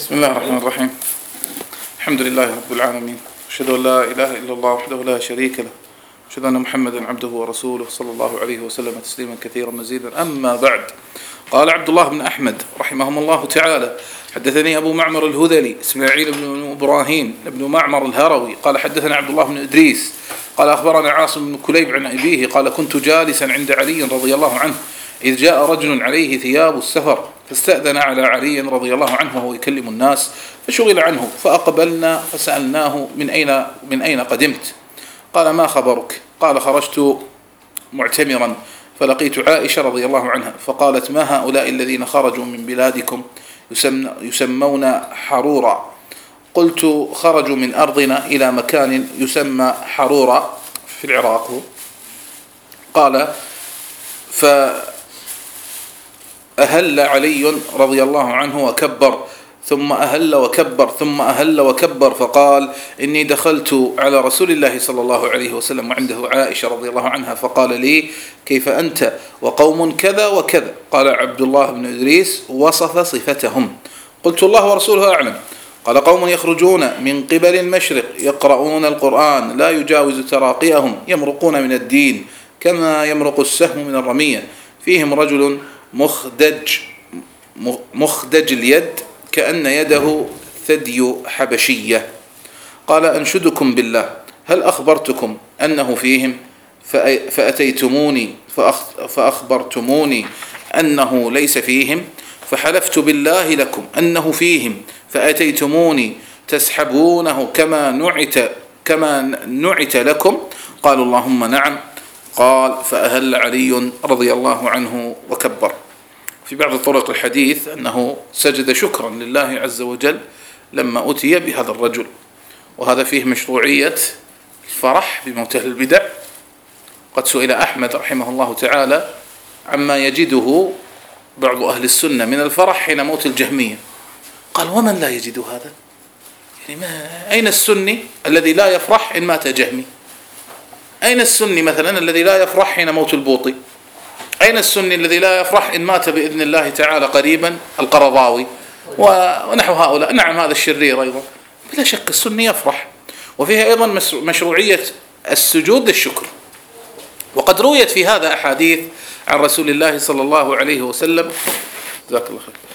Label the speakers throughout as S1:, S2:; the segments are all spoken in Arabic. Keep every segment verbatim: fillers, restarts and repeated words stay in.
S1: بسم الله الرحمن الرحيم. الحمد لله رب العالمين، أشهد أن لا إله إلا الله وحده لا شريك له، أشهد أن محمدا عبده ورسوله صلى الله عليه وسلم تسليما كثيرا مزيدا. أما بعد، قال عبد الله بن أحمد رحمهم الله تعالى: حدثني أبو معمر الهذلي إسماعيل بن إبراهيم بن معمر الهروي قال حدثنا عبد الله بن إدريس قال أخبرنا عاصم بن كليب عن أبيه قال: كنت جالسا عند علي رضي الله عنه إذ جاء رجل عليه ثياب السفر فاستأذن على علي رضي الله عنه وهو يكلم الناس فشغل عنه، فأقبلنا فسألناه: من أين من أين قدمت؟ قال: ما خبرك؟ قال: خرجت معتمرا فلقيت عائشة رضي الله عنها فقالت: ما هؤلاء الذين خرجوا من بلادكم يسمون حرورا؟ قلت: خرجوا من أرضنا إلى مكان يسمى حرورا في العراق. قال: فأهل علي رضي الله عنه وكبر ثم أهل وكبر ثم أهل وكبر فقال: إني دخلت على رسول الله صلى الله عليه وسلم وعنده عائشة رضي الله عنها فقال لي: كيف أنت وقوم كذا وكذا؟ قال عبد الله بن إدريس: وصف صفتهم. قلت: الله ورسوله أعلم. قال: قوم يخرجون من قبل المشرق يقرؤون القرآن لا يجاوز تراقيهم يمرقون من الدين كما يمرق السهم من الرمية، فيهم رجل مخدج مخدج اليد كأن يده ثدي حبشية. قال: أنشدكم بالله هل أخبرتكم أنه فيهم فأتيتموني فأخبرتموني أنه ليس فيهم، فحلفت بالله لكم أنه فيهم فأتيتموني تسحبونه كما نعت كما نعت لكم؟ قالوا: اللهم نعم. قال: فأهل علي رضي الله عنه وكبر. في بعض طرق الحديث أنه سجد شكرا لله عز وجل لما أتي بهذا الرجل، وهذا فيه مشروعية الفرح بموت أهل البدع. قد سئل أحمد رحمه الله تعالى عما يجده بعض أهل السنة من الفرح حين موت الجهمية، قال: ومن لا يجد هذا؟ يعني ما أين السني الذي لا يفرح إن مات جهمي؟ أين السني مثلا الذي لا يفرح حين موت البوطي؟ أين السني الذي لا يفرح إن مات بإذن الله تعالى قريبا القرضاوي ونحو هؤلاء؟ نعم، هذا الشرير أيضا بلا شك السني يفرح. وفيها أيضا مشروعية السجود للشكر، وقد رويت في هذا أحاديث عن رسول الله صلى الله عليه وسلم جزاك الله خير،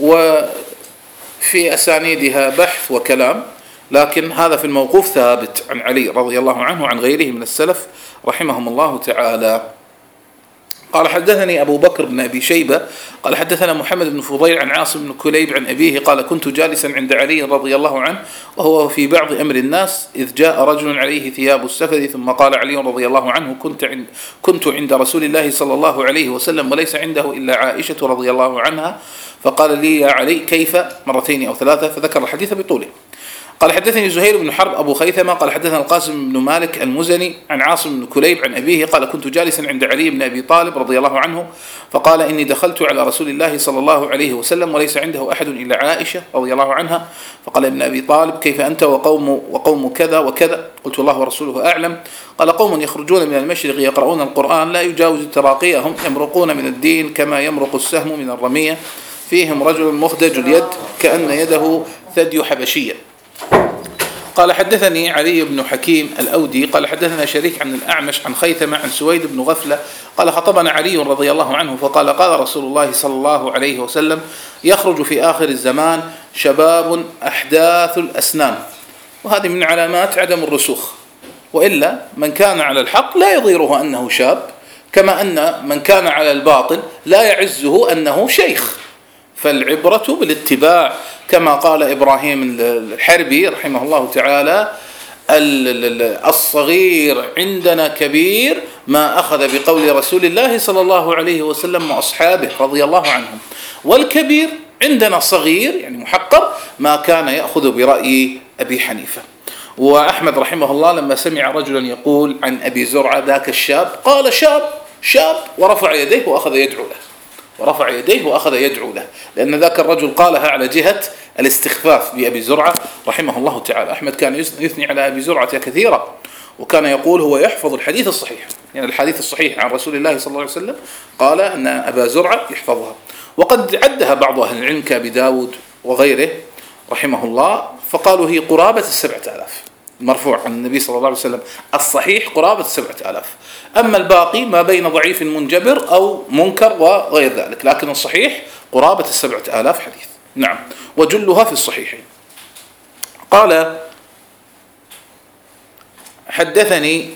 S1: وفي أسانيدها بحث وكلام، لكن هذا في الموقوف ثابت عن علي رضي الله عنه وعن غيره من السلف رحمهم الله تعالى. قال: حدثني أبو بكر بن أبي شيبة قال حدثنا محمد بن فضيل عن عاصم بن كليب عن أبيه قال: كنت جالسا عند علي رضي الله عنه وهو في بعض أمر الناس إذ جاء رجل عليه ثياب السفر ثم قال علي رضي الله عنه: كنت عند, كنت عند رسول الله صلى الله عليه وسلم وليس عنده إلا عائشة رضي الله عنها، فقال لي: يا علي كيف؟ مرتين أو ثلاثة، فذكر الحديث بطوله. قال: حدثني زهير بن حرب أبو خيثمة قال حدثنا القاسم بن مالك المزني عن عاصم بن كليب عن أبيه قال: كنت جالسا عند علي بن أبي طالب رضي الله عنه فقال: إني دخلت على رسول الله صلى الله عليه وسلم وليس عنده أحد إلا عائشة رضي الله عنها، فقال ابن أبي طالب: كيف أنت وقوم وقوم كذا وكذا؟ قلت: الله ورسوله أعلم. قال: قوم يخرجون من المشرق يقرؤون القرآن لا يجاوز تراقيهم يمرقون من الدين كما يمرق السهم من الرمية، فيهم رجل مخدج اليد كأن يده ثدي حبشية. قال: حدثني علي بن حكيم الأودي قال حدثنا شريك عن الأعمش عن خيثمة عن سويد بن غفلة قال: خطبنا علي رضي الله عنه فقال: قال رسول الله صلى الله عليه وسلم: يخرج في آخر الزمان شباب أحداث الأسنان. وهذه من علامات عدم الرسوخ، وإلا من كان على الحق لا يضيره أنه شاب، كما أن من كان على الباطل لا يعزه أنه شيخ. فالعبرة بالاتباع، كما قال إبراهيم الحربي رحمه الله تعالى: الصغير عندنا كبير ما أخذ بقول رسول الله صلى الله عليه وسلم وأصحابه رضي الله عنهم، والكبير عندنا صغير يعني محقر ما كان يأخذ برأي أبي حنيفة. وأحمد رحمه الله لما سمع رجلا يقول عن أبي زرعة ذاك الشاب قال: شاب شاب، ورفع يديه وأخذ يدعو له ورفع يديه وأخذ يدعو له، لأن ذاك الرجل قالها على جهة الاستخفاف بأبي زرعة رحمه الله تعالى. أحمد كان يثني على أبي زرعة كثيرا، وكان يقول هو يحفظ الحديث الصحيح، يعني الحديث الصحيح عن رسول الله صلى الله عليه وسلم قال أن أبا زرعة يحفظها. وقد عدها بعض أهل العلم كأبي داود وغيره رحمه الله، فقالوا هي قرابة السبعة آلاف مرفوع عن النبي صلى الله عليه وسلم، الصحيح قرابة السبعة آلاف، أما الباقي ما بين ضعيف منجبر أو منكر وغير ذلك، لكن الصحيح قرابة السبعة آلاف حديث. نعم، وجلها في الصحيحين. قال حدثني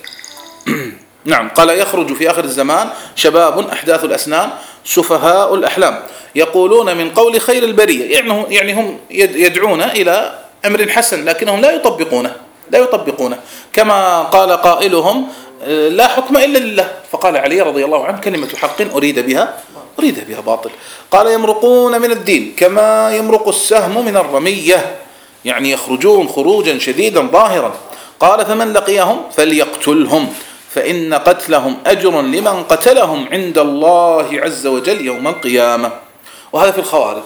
S1: نعم قال يخرج في آخر الزمان شباب أحداث الأسنان سفهاء الأحلام يقولون من قول خير البرية، يعني يعني هم يدعون إلى أمر حسن لكنهم لا يطبقونه لا يطبقونه كما قال قائلهم لا حكم إلا لله، فقال علي رضي الله عنه كلمة حق أريد بها أريد بها باطل. قال يمرقون من الدين كما يمرق السهم من الرمية، يعني يخرجون خروجا شديدا ظاهرا. قال فمن لقيهم فليقتلهم فإن قتلهم أجر لمن قتلهم عند الله عز وجل يوم القيامة. وهذا في الخوارج،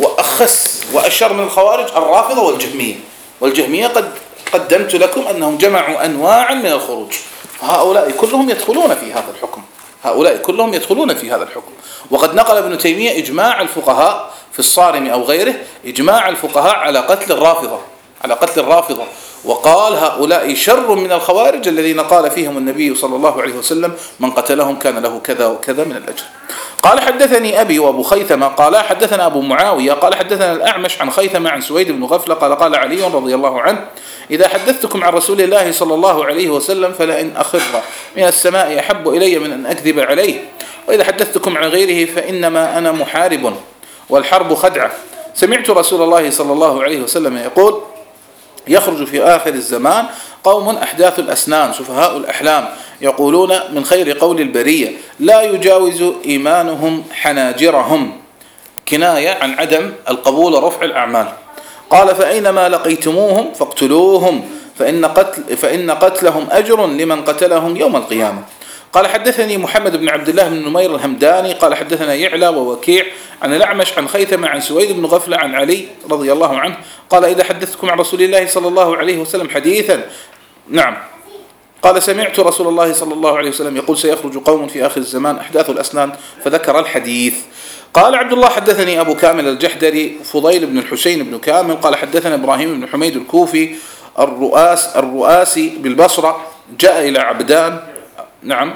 S1: وأخس وأشر من الخوارج الرافضة والجهمية. والجهمية قد قدمت لكم أنهم جمعوا أنواعا من الخروج، هؤلاء كلهم يدخلون في هذا الحكم هؤلاء كلهم يدخلون في هذا الحكم. وقد نقل ابن تيمية إجماع الفقهاء في الصارم أو غيره، إجماع الفقهاء على قتل الرافضة على قتل الرافضة وقال هؤلاء شر من الخوارج الذين قال فيهم النبي صلى الله عليه وسلم من قتلهم كان له كذا وكذا من الأجر. قال حدثني أبي وأبو خيثمة قال حدثنا أبو معاوية قال حدثنا الأعمش عن خيثمة عن سويد بن غفلة قال قال علي رضي الله عنه إذا حدثتكم عن رسول الله صلى الله عليه وسلم فلئن أخر من السماء أحب إلي من أن أكذب عليه، وإذا حدثتكم عن غيره فإنما أنا محارب والحرب خدعة. سمعت رسول الله صلى الله عليه وسلم يقول يخرج في آخر الزمان قوم أحداث الأسنان سفهاء الأحلام يقولون من خير قول البرية لا يجاوز إيمانهم حناجرهم، كناية عن عدم القبول ورفع الأعمال. قال فأينما لقيتموهم فاقتلوهم فإن, قتل فإن قتلهم أجر لمن قتلهم يوم القيامة. قال حدثني محمد بن عبد الله بن نمير الهمداني قال حدثنا يعلى ووكيع عن الأعمش عن خيثمة عن سويد بن غفلة عن علي رضي الله عنه قال إذا حدثتكم عن رسول الله صلى الله عليه وسلم حديثا نعم قال سمعت رسول الله صلى الله عليه وسلم يقول سيخرج قوم في آخر الزمان أحداث الأسنان فذكر الحديث. قال عبد الله حدثني أبو كامل الجحدري فضيل بن الحسين بن كامل قال حدثنا إبراهيم بن حميد الكوفي الرؤاس الرؤاسي بالبصرة جاء إلى عبدان نعم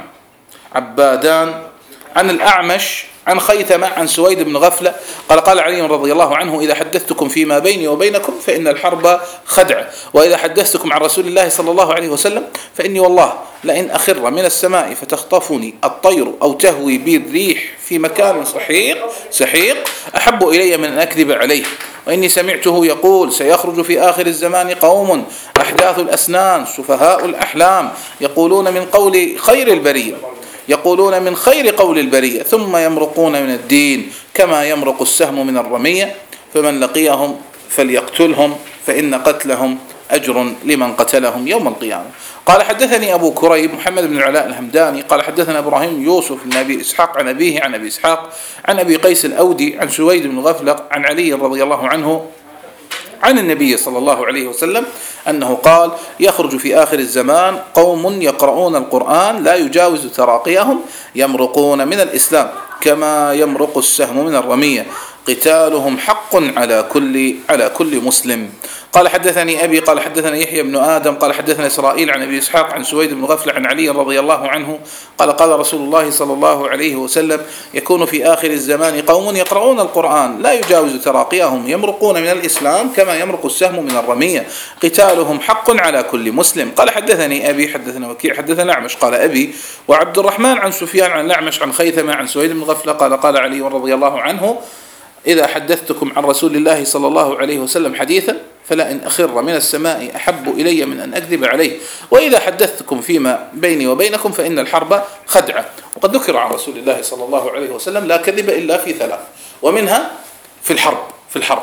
S1: عبادان عن الأعمش عن خيثمة عن سويد بن غفلة قال قال علي رضي الله عنه إذا حدثتكم فيما بيني وبينكم فإن الحرب خدع، وإذا حدثتكم عن رسول الله صلى الله عليه وسلم فإني والله لئن أخر من السماء فتخطفني الطير أو تهوي بي الريح في مكان سحيق سحيق أحب إلي من أن أكذب عليه، وإني سمعته يقول سيخرج في آخر الزمان قوم أحداث الأسنان سفهاء الأحلام يقولون من قول خير البرية يقولون من خير قول البرية ثم يمرقون من الدين كما يمرق السهم من الرمية فمن لقيهم فليقتلهم فإن قتلهم أجر لمن قتلهم يوم القيامة. قال حدثني أبو كريب محمد بن العلاء الهمداني قال حدثنا إبراهيم يوسف بن أبي إسحاق عن أبيه عن أبي إسحاق عن أبي قيس الأودي عن سويد بن غفلة عن علي رضي الله عنه عن النبي صلى الله عليه وسلم أنه قال يخرج في آخر الزمان قوم يقرؤون القرآن لا يجاوز تراقيهم يمرقون من الإسلام كما يمرق السهم من الرمية قتالهم حق على كل على كل مسلم. قال حدثني أبي قال حدثنا يحيى بن آدم قال حدثنا إسرائيل عن أبي إسحاق عن سويد بن غفلة عن علي رضي الله عنه قال قال رسول الله صلى الله عليه وسلم يكون في آخر الزمان قوم يقرؤون القرآن لا يجاوز تراقيهم يمرقون من الإسلام كما يمرق السهم من الرمية قتالهم حق على كل مسلم. قال حدثني أبي حدثنا وكيع حدثنا الأعمش قال أبي وعبد الرحمن عن سفيان عن الأعمش عن خيثمة عن سويد بن غفلة قال قال علي رضي الله عنه إذا حدثتكم عن رسول الله صلى الله عليه وسلم حديثا فلئن أخر من السماء أحب إلي من أن أكذب عليه، وإذا حدثتكم فيما بيني وبينكم فإن الحرب خدعة. وقد ذكر عن رسول الله صلى الله عليه وسلم لا كذب إلا في ثلاث، ومنها في الحرب في الحرب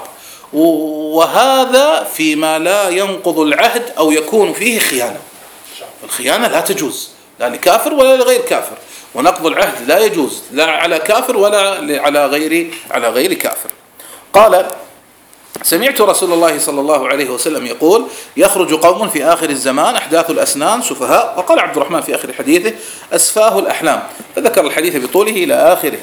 S1: وهذا فيما لا ينقض العهد أو يكون فيه خيانة. الخيانة لا تجوز لا لكافر ولا لغير كافر، ونقض العهد لا يجوز لا على كافر ولا على غير على غير كافر. قال سمعت رسول الله صلى الله عليه وسلم يقول يخرج قوم في آخر الزمان أحداث الأسنان سفهاء، وقال عبد الرحمن في آخر حديثه أسفاه الأحلام، فذكر الحديث بطوله إلى آخره.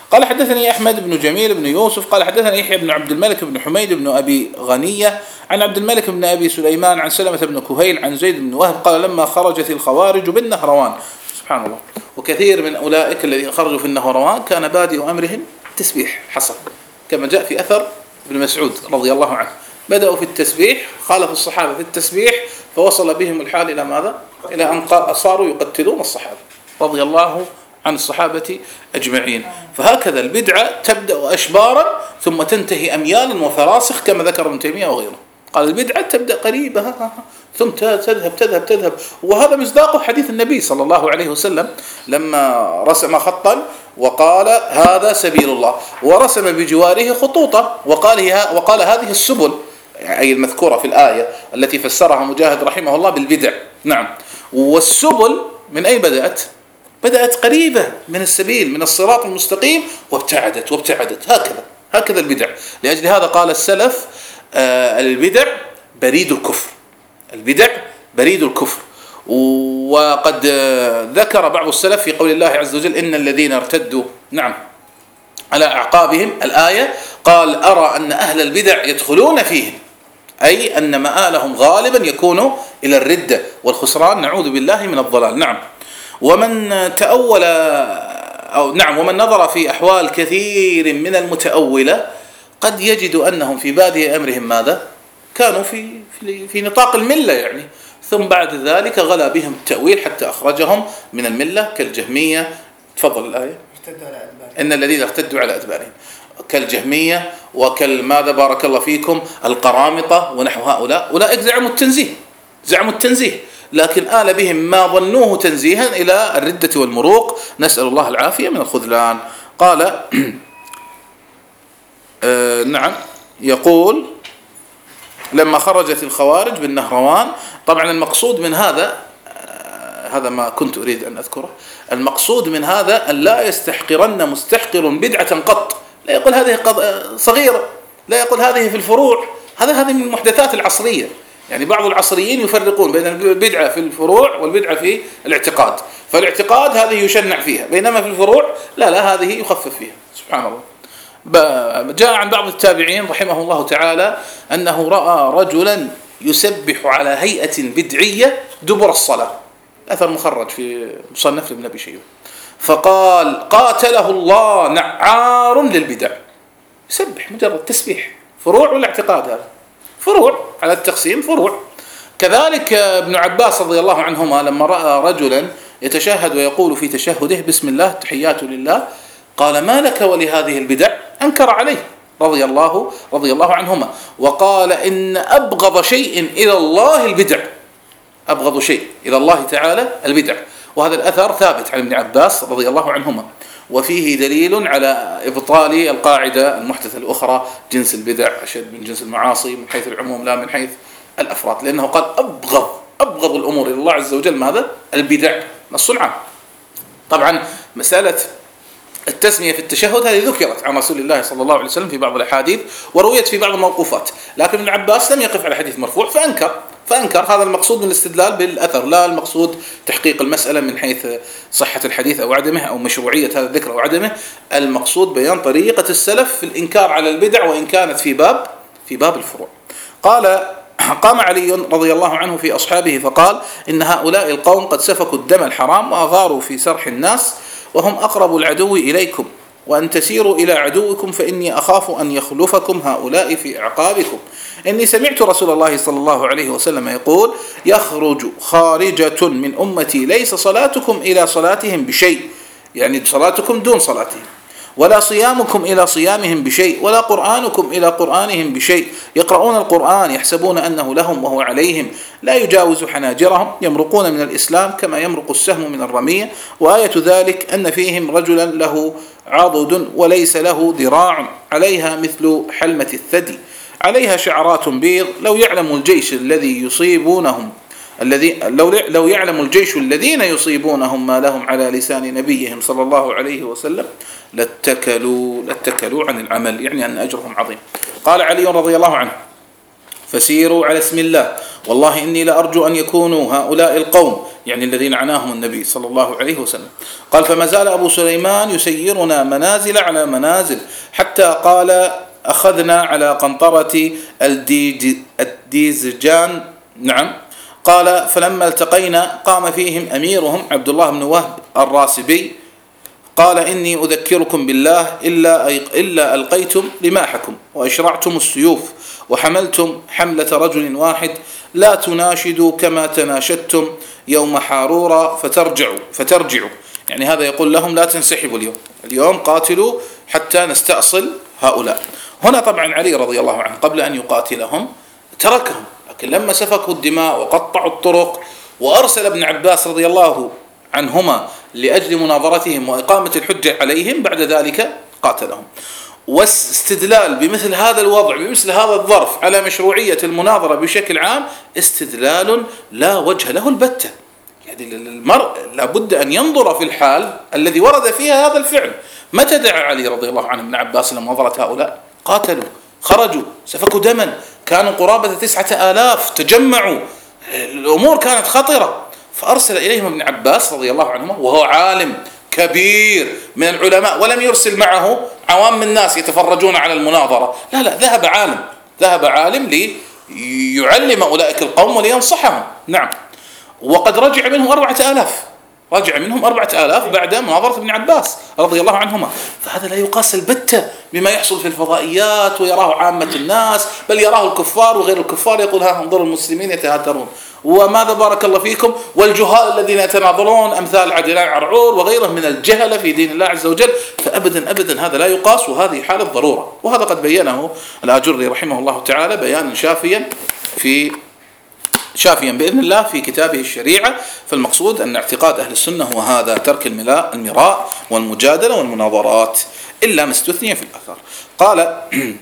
S1: قال حدثني أحمد بن جميل بن يوسف قال حدثني يحيى بن عبد الملك بن حميد بن أبي غنية عن عبد الملك بن أبي سليمان عن سلمة بن كهيل عن زيد بن وهب قال لما خرجت الخوارج بالنهروان. سبحان الله. وكثير من أولئك الذين خرجوا في النهروان كان بادئ أمرهم تسبيح حصل، كما جاء في أثر ابن مسعود رضي الله عنه، بدأوا في التسبيح، خالف الصحابة في التسبيح، فوصل بهم الحال إلى ماذا؟ إلى أن صاروا يقتلون الصحابة رضي الله عن الصحابة أجمعين. فهكذا البدعة تبدأ أشبارا ثم تنتهي أميالا وفراسخ كما ذكر ابن تيمية وغيره. قال البدعة تبدأ قريبة ثم تذهب تذهب تذهب، وهذا مصداق حديث النبي صلى الله عليه وسلم لما رسم خطا وقال هذا سبيل الله، ورسم بجواره خطوطا وقال وقال هذه السبل، أي المذكورة في الآية التي فسرها مجاهد رحمه الله بالبدع. نعم. والسبل من أي بدأت؟ بدأت قريبة من السبيل من الصراط المستقيم وابتعدت وابتعدت، هكذا هكذا البدع. لأجل هذا قال السلف آه البدع بريد الكفر، البدع بريد الكفر. وقد آه ذكر بعض السلف في قول الله عز وجل إن الذين ارتدوا نعم على أعقابهم الآية، قال أرى أن أهل البدع يدخلون فيهم، أي أن مآلهم غالبا يكون إلى الردة والخسران، نعوذ بالله من الضلال. نعم. ومن تأول أو نعم ومن نظر في أحوال كثير من المتأولة قد يجد أنهم في بادئ أمرهم ماذا؟ كانوا في في, في نطاق الملة يعني، ثم بعد ذلك غلا بهم التأويل حتى أخرجهم من الملة كالجهمية. تفضل الآية. إن الذين ارتدوا على أدبارهم كالجهمية وكالماذا بارك الله فيكم القرامطة ونحو هؤلاء، أولئك زعموا التنزيه زعموا التنزيه لكن آل بهم ما ظنوه تنزيها إلى الردة والمروق، نسأل الله العافية من الخذلان. قال آه نعم يقول لما خرجت الخوارج بالنهروان. طبعا المقصود من هذا آه هذا ما كنت أريد أن أذكره، المقصود من هذا أن لا يستحقرن مستحقر بدعة قط، لا يقول هذه صغيرة، لا يقول هذه في الفروع، هذا هذه من المحدثات العصرية. يعني بعض العصريين يفرقون بين البدعة في الفروع والبدعة في الاعتقاد، فالاعتقاد هذه يشنع فيها، بينما في الفروع لا لا هذه يخفف فيها. سبحان الله. جاء عن بعض التابعين رحمه الله تعالى أنه رأى رجلا يسبح على هيئة بدعية دبر الصلاة، أثر مخرج في مصنف ابن أبي شيبة، فقال قاتله الله نعار للبدع. يسبح مجرد تسبيح، فروع ولا اعتقاد؟ هذا فروع على التقسيم فروع. كذلك ابن عباس رضي الله عنهما لما رأى رجلا يتشهد ويقول في تشهده بسم الله التحيات لله، قال ما لك ولهذه البدع، أنكر عليه رضي الله رضي الله عنهما، وقال إن أبغض شيء إلى الله البدع، أبغض شيء إلى الله تعالى البدع. وهذا الأثر ثابت عن ابن عباس رضي الله عنهما، وفيه دليل على إبطال القاعدة المحدثة الأخرى جنس البدع أشد من جنس المعاصي من حيث العموم لا من حيث الأفراد، لأنه قال أبغض أبغض الأمور إلى الله عز وجل ماذا؟ البدع، نص عام. طبعا مسألة التسمية في التشهد هذه ذكرت عن رسول الله صلى الله عليه وسلم في بعض الأحاديث ورويت في بعض الموقوفات، لكن ابن عباس لم يقف على حديث مرفوع فأنكر فأنكر هذا المقصود من الاستدلال بالأثر، لا المقصود تحقيق المسألة من حيث صحة الحديث أو عدمه أو مشروعية هذا الذكر أو عدمه، المقصود بيان طريقة السلف في الإنكار على البدع وإن كانت في باب في باب الفروع. قال قام علي رضي الله عنه في أصحابه فقال إن هؤلاء القوم قد سفكوا الدم الحرام وأغاروا في سرح الناس وهم أقرب العدو إليكم، وأن تسيروا إلى عدوكم فإني أخاف أن يخلفكم هؤلاء في أعقابكم. إني سمعت رسول الله صلى الله عليه وسلم يقول يخرج خارجة من أمتي ليس صلاتكم إلى صلاتهم بشيء، يعني صلاتكم دون صلاتهم، ولا صيامكم إلى صيامهم بشيء، ولا قرآنكم إلى قرآنهم بشيء، يقرؤون القرآن يحسبون أنه لهم وهو عليهم، لا يجاوز حناجرهم، يمرقون من الإسلام كما يمرق السهم من الرمية، وآية ذلك أن فيهم رجلا له عضد وليس له ذراع عليها مثل حلمة الثدي، عليها شعرات بيض، لو يعلم الجيش الذي يصيبونهم الذي لو لو يعلم الجيش الذين يصيبونهم ما لهم على لسان نبيهم صلى الله عليه وسلم لاتكلوا لاتكلوا عن العمل، يعني أن أجرهم عظيم. قال علي رضي الله عنه فسيروا على اسم الله والله إني لأرجو أن يكونوا هؤلاء القوم، يعني الذين عناهم النبي صلى الله عليه وسلم. قال فما زال أبو سليمان يسيرنا منازل على منازل حتى قال أخذنا على قنطرة الديزجان. نعم. قال فلما التقينا قام فيهم أميرهم عبد الله بن وهب الراسبي قال إني أذكركم بالله إلا, إلا ألقيتم رماحكم وأشرعتم السيوف وحملتم حملة رجل واحد لا تناشدوا كما تناشدتم يوم حارورا فترجعوا فترجعوا يعني هذا يقول لهم لا تنسحبوا اليوم، اليوم قاتلوا حتى نستأصل هؤلاء. هنا طبعا علي رضي الله عنه قبل أن يقاتلهم تركهم، لكن لما سفكوا الدماء وقطعوا الطرق وأرسل ابن عباس رضي الله عنهما لأجل مناظرتهم وإقامة الحجة عليهم بعد ذلك قاتلهم. واستدلال بمثل هذا الوضع بمثل هذا الظرف على مشروعية المناظرة بشكل عام استدلال لا وجه له البتة. يعني المرء لابد أن ينظر في الحال الذي ورد فيها هذا الفعل. متى دعا علي رضي الله عنه ابن عباس لمناظرة هؤلاء؟ قاتلوا، خرجوا، سفكوا دما، كانوا قرابة تسعة آلاف، تجمعوا، الأمور كانت خطرة، فأرسل إليهم ابن عباس رضي الله عنهما وهو عالم كبير من العلماء، ولم يرسل معه عوام الناس يتفرجون على المناظرة، لا لا، ذهب عالم، ذهب عالم ليعلم أولئك القوم ولينصحهم. نعم. وقد رجع منهم أربعة آلاف، رجع منهم أربعة آلاف بعد مناظرة ابن عباس رضي الله عنهما. فهذا لا يقاس البتة بما يحصل في الفضائيات ويراه عامة الناس، بل يراه الكفار وغير الكفار، يقول ها انظروا المسلمين يتهاترون، وماذا بارك الله فيكم، والجهال الذين يتناظرون أمثال عدنان عرعور وغيره من الجهلة في دين الله عز وجل. فأبدا أبدا هذا لا يقاس، وهذه حالة ضرورة، وهذا قد بينه الآجري رحمه الله تعالى بيانا شافيا في شافيا بإذن الله في كتابه الشريعة. فالمقصود أن اعتقاد أهل السنة هو هذا، ترك المراء والمجادلة والمناظرات إلا ما استثني في الأثر. قال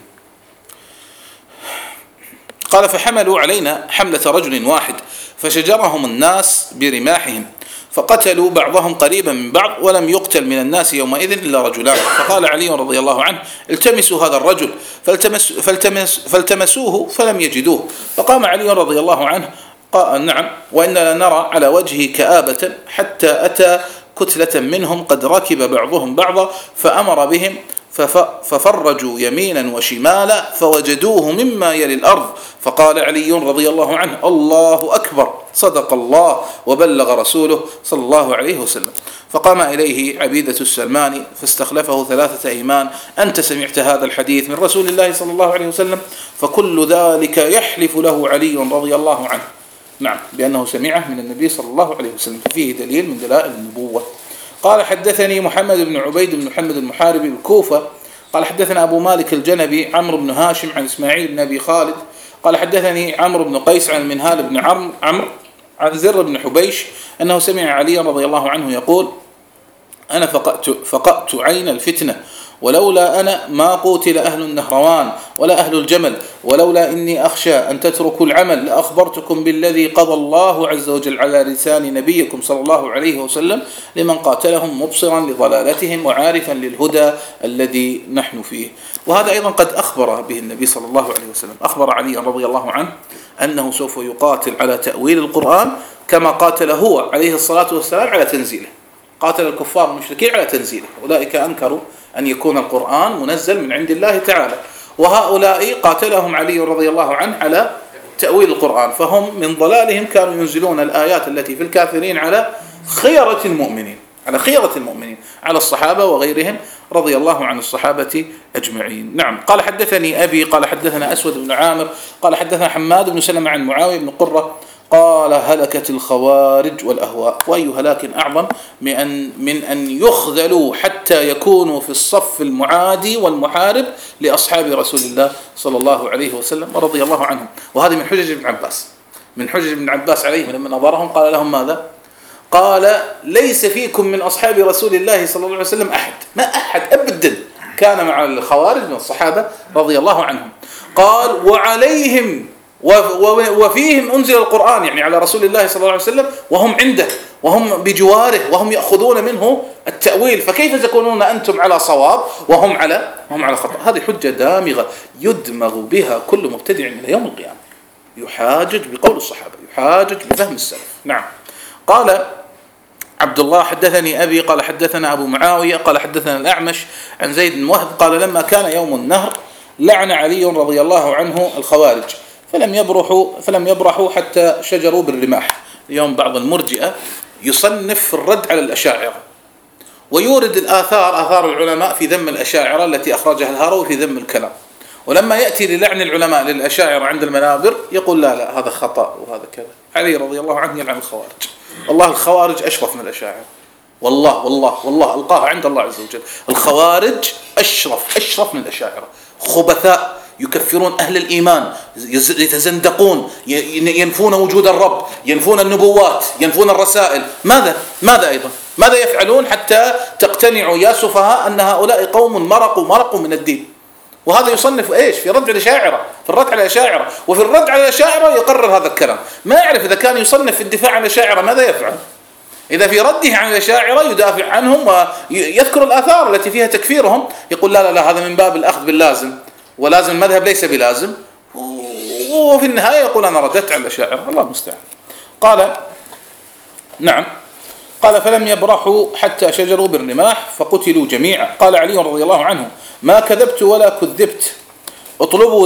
S1: قال فحملوا علينا حملة رجل واحد فشجرهم الناس برماحهم فقتلوا بعضهم قريبا من بعض ولم يقتل من الناس يومئذ إلا رجلان. فقال علي رضي الله عنه التمسوا هذا الرجل فالتمس فالتمس فالتمسوه فلم يجدوه. فقام علي رضي الله عنه قال نعم وإننا نرى على وجهه كآبة حتى أتى كتلة منهم قد ركب بعضهم بعضا فأمر بهم ففرجوا يمينا وشمالا فوجدوه مما يلي الأرض. فقال علي رضي الله عنه الله أكبر، صدق الله وبلغ رسوله صلى الله عليه وسلم. فقام إليه عبيدة السلماني فاستخلفه ثلاثة أيمان أنت سمعت هذا الحديث من رسول الله صلى الله عليه وسلم؟ فكل ذلك يحلف له علي رضي الله عنه نعم بأنه سمعه من النبي صلى الله عليه وسلم، فيه دليل من دلائل النبوة. قال حدثني محمد بن عبيد بن محمد المحاربي بالكوفة قال حدثنا أبو مالك الجنبي عمرو بن هاشم عن إسماعيل بن أبي خالد قال حدثني عمرو بن قيس عن المنهال بن عمرو عن زر بن حبيش أنه سمع علي رضي الله عنه يقول أنا فقأت, فقأت عين الفتنة ولولا أنا ما قوتل أهل النهروان ولا أهل الجمل ولولا إني أخشى أن تتركوا العمل لأخبرتكم بالذي قضى الله عز وجل على لسان نبيكم صلى الله عليه وسلم لمن قاتلهم مبصرا لضلالتهم وعارفا للهدى الذي نحن فيه. وهذا أيضا قد أخبر به النبي صلى الله عليه وسلم، أخبر علي رضي الله عنه أنه سوف يقاتل على تأويل القرآن كما قاتل هو عليه الصلاة والسلام على تنزيله. قاتل الكفار المشركين على تنزيله، أولئك أنكروا أن يكون القرآن منزل من عند الله تعالى، وهؤلاء قاتلهم علي رضي الله عنه على تأويل القرآن، فهم من ضلالهم كانوا ينزلون الآيات التي في الكافرين على خيرة المؤمنين، على خيرة المؤمنين، على الصحابة وغيرهم رضي الله عن الصحابة أجمعين. نعم. قال حدثني أبي قال حدثنا أسود بن عامر قال حدثنا حماد بن سلمة عن معاوية بن قرة قال هلكت الخوارج والأهواء. وأي هلاك أعظم من أن, من أن يخذلوا حتى يكونوا في الصف المعادي والمحارب لأصحاب رسول الله صلى الله عليه وسلم ورضي الله عنهم. وهذه من حجج ابن عباس، من حجج ابن عباس عليهم لما نظرهم قال لهم ماذا؟ قال ليس فيكم من أصحاب رسول الله صلى الله عليه وسلم أحد، ما أحد أبدا كان مع الخوارج من الصحابة رضي الله عنهم. قال وعليهم وفيهم أنزل القرآن، يعني على رسول الله صلى الله عليه وسلم، وهم عنده وهم بجواره وهم يأخذون منه التأويل، فكيف تكونون أنتم على صواب وهم على وهم على خطأ؟ هذه حجة دامغة يدمغ بها كل مبتدع إلى يوم القيامة، يحاجج بقول الصحابة، يحاجج بفهم السلف. نعم. قال عبد الله حدثني أبي قال حدثنا أبو معاوية قال حدثنا الأعمش عن زيد بن وهب قال لما كان يوم النهر لعن علي رضي الله عنه الخوارج فلم يبرحوا فلم يبرحوا حتى شجروا بالرماح. اليوم بعض المرجئة يصنف في الرد على الأشاعرة ويورد الآثار آثار العلماء في ذم الأشاعرة التي أخرجها الهروي في ذم الكلام، ولما يأتي للعن العلماء للأشاعرة عند المنابر يقول لا لا هذا خطأ وهذا كذا. علي رضي الله عنه يلعن الخوارج. والله الخوارج أشرف من الأشاعرة، والله والله والله ألقاها عند الله عز وجل. الخوارج أشرف أشرف من الأشاعرة، خبثاء يكفرون أهل الإيمان، يتزندقون، ينفون وجود الرب، ينفون النبوات، ينفون الرسائل. ماذا ماذا أيضا ماذا يفعلون حتى تقتنعوا يا سفهاء أن هؤلاء قوم مرقوا مرقوا من الدين؟ وهذا يصنف إيش في رد على الأشاعرة، في الرد على الأشاعرة، وفي الرد على الأشاعرة يقرر هذا الكلام. ما يعرف إذا كان يصنف في الدفاع عن الأشاعرة ماذا يفعل. إذا في رده عن الأشاعرة يدافع عنهم ويذكر الآثار التي فيها تكفيرهم يقول لا لا لا هذا من باب الأخذ باللازم، ولازم المذهب ليس بلازم، وفي النهاية يقول أنا رددت على الأشاعرة. الله المستعان. قال نعم. قال فلم يبرحوا حتى شجروا بالرماح فقتلوا جميعا. قال علي رضي الله عنه ما كذبت ولا كذبت، اطلبوا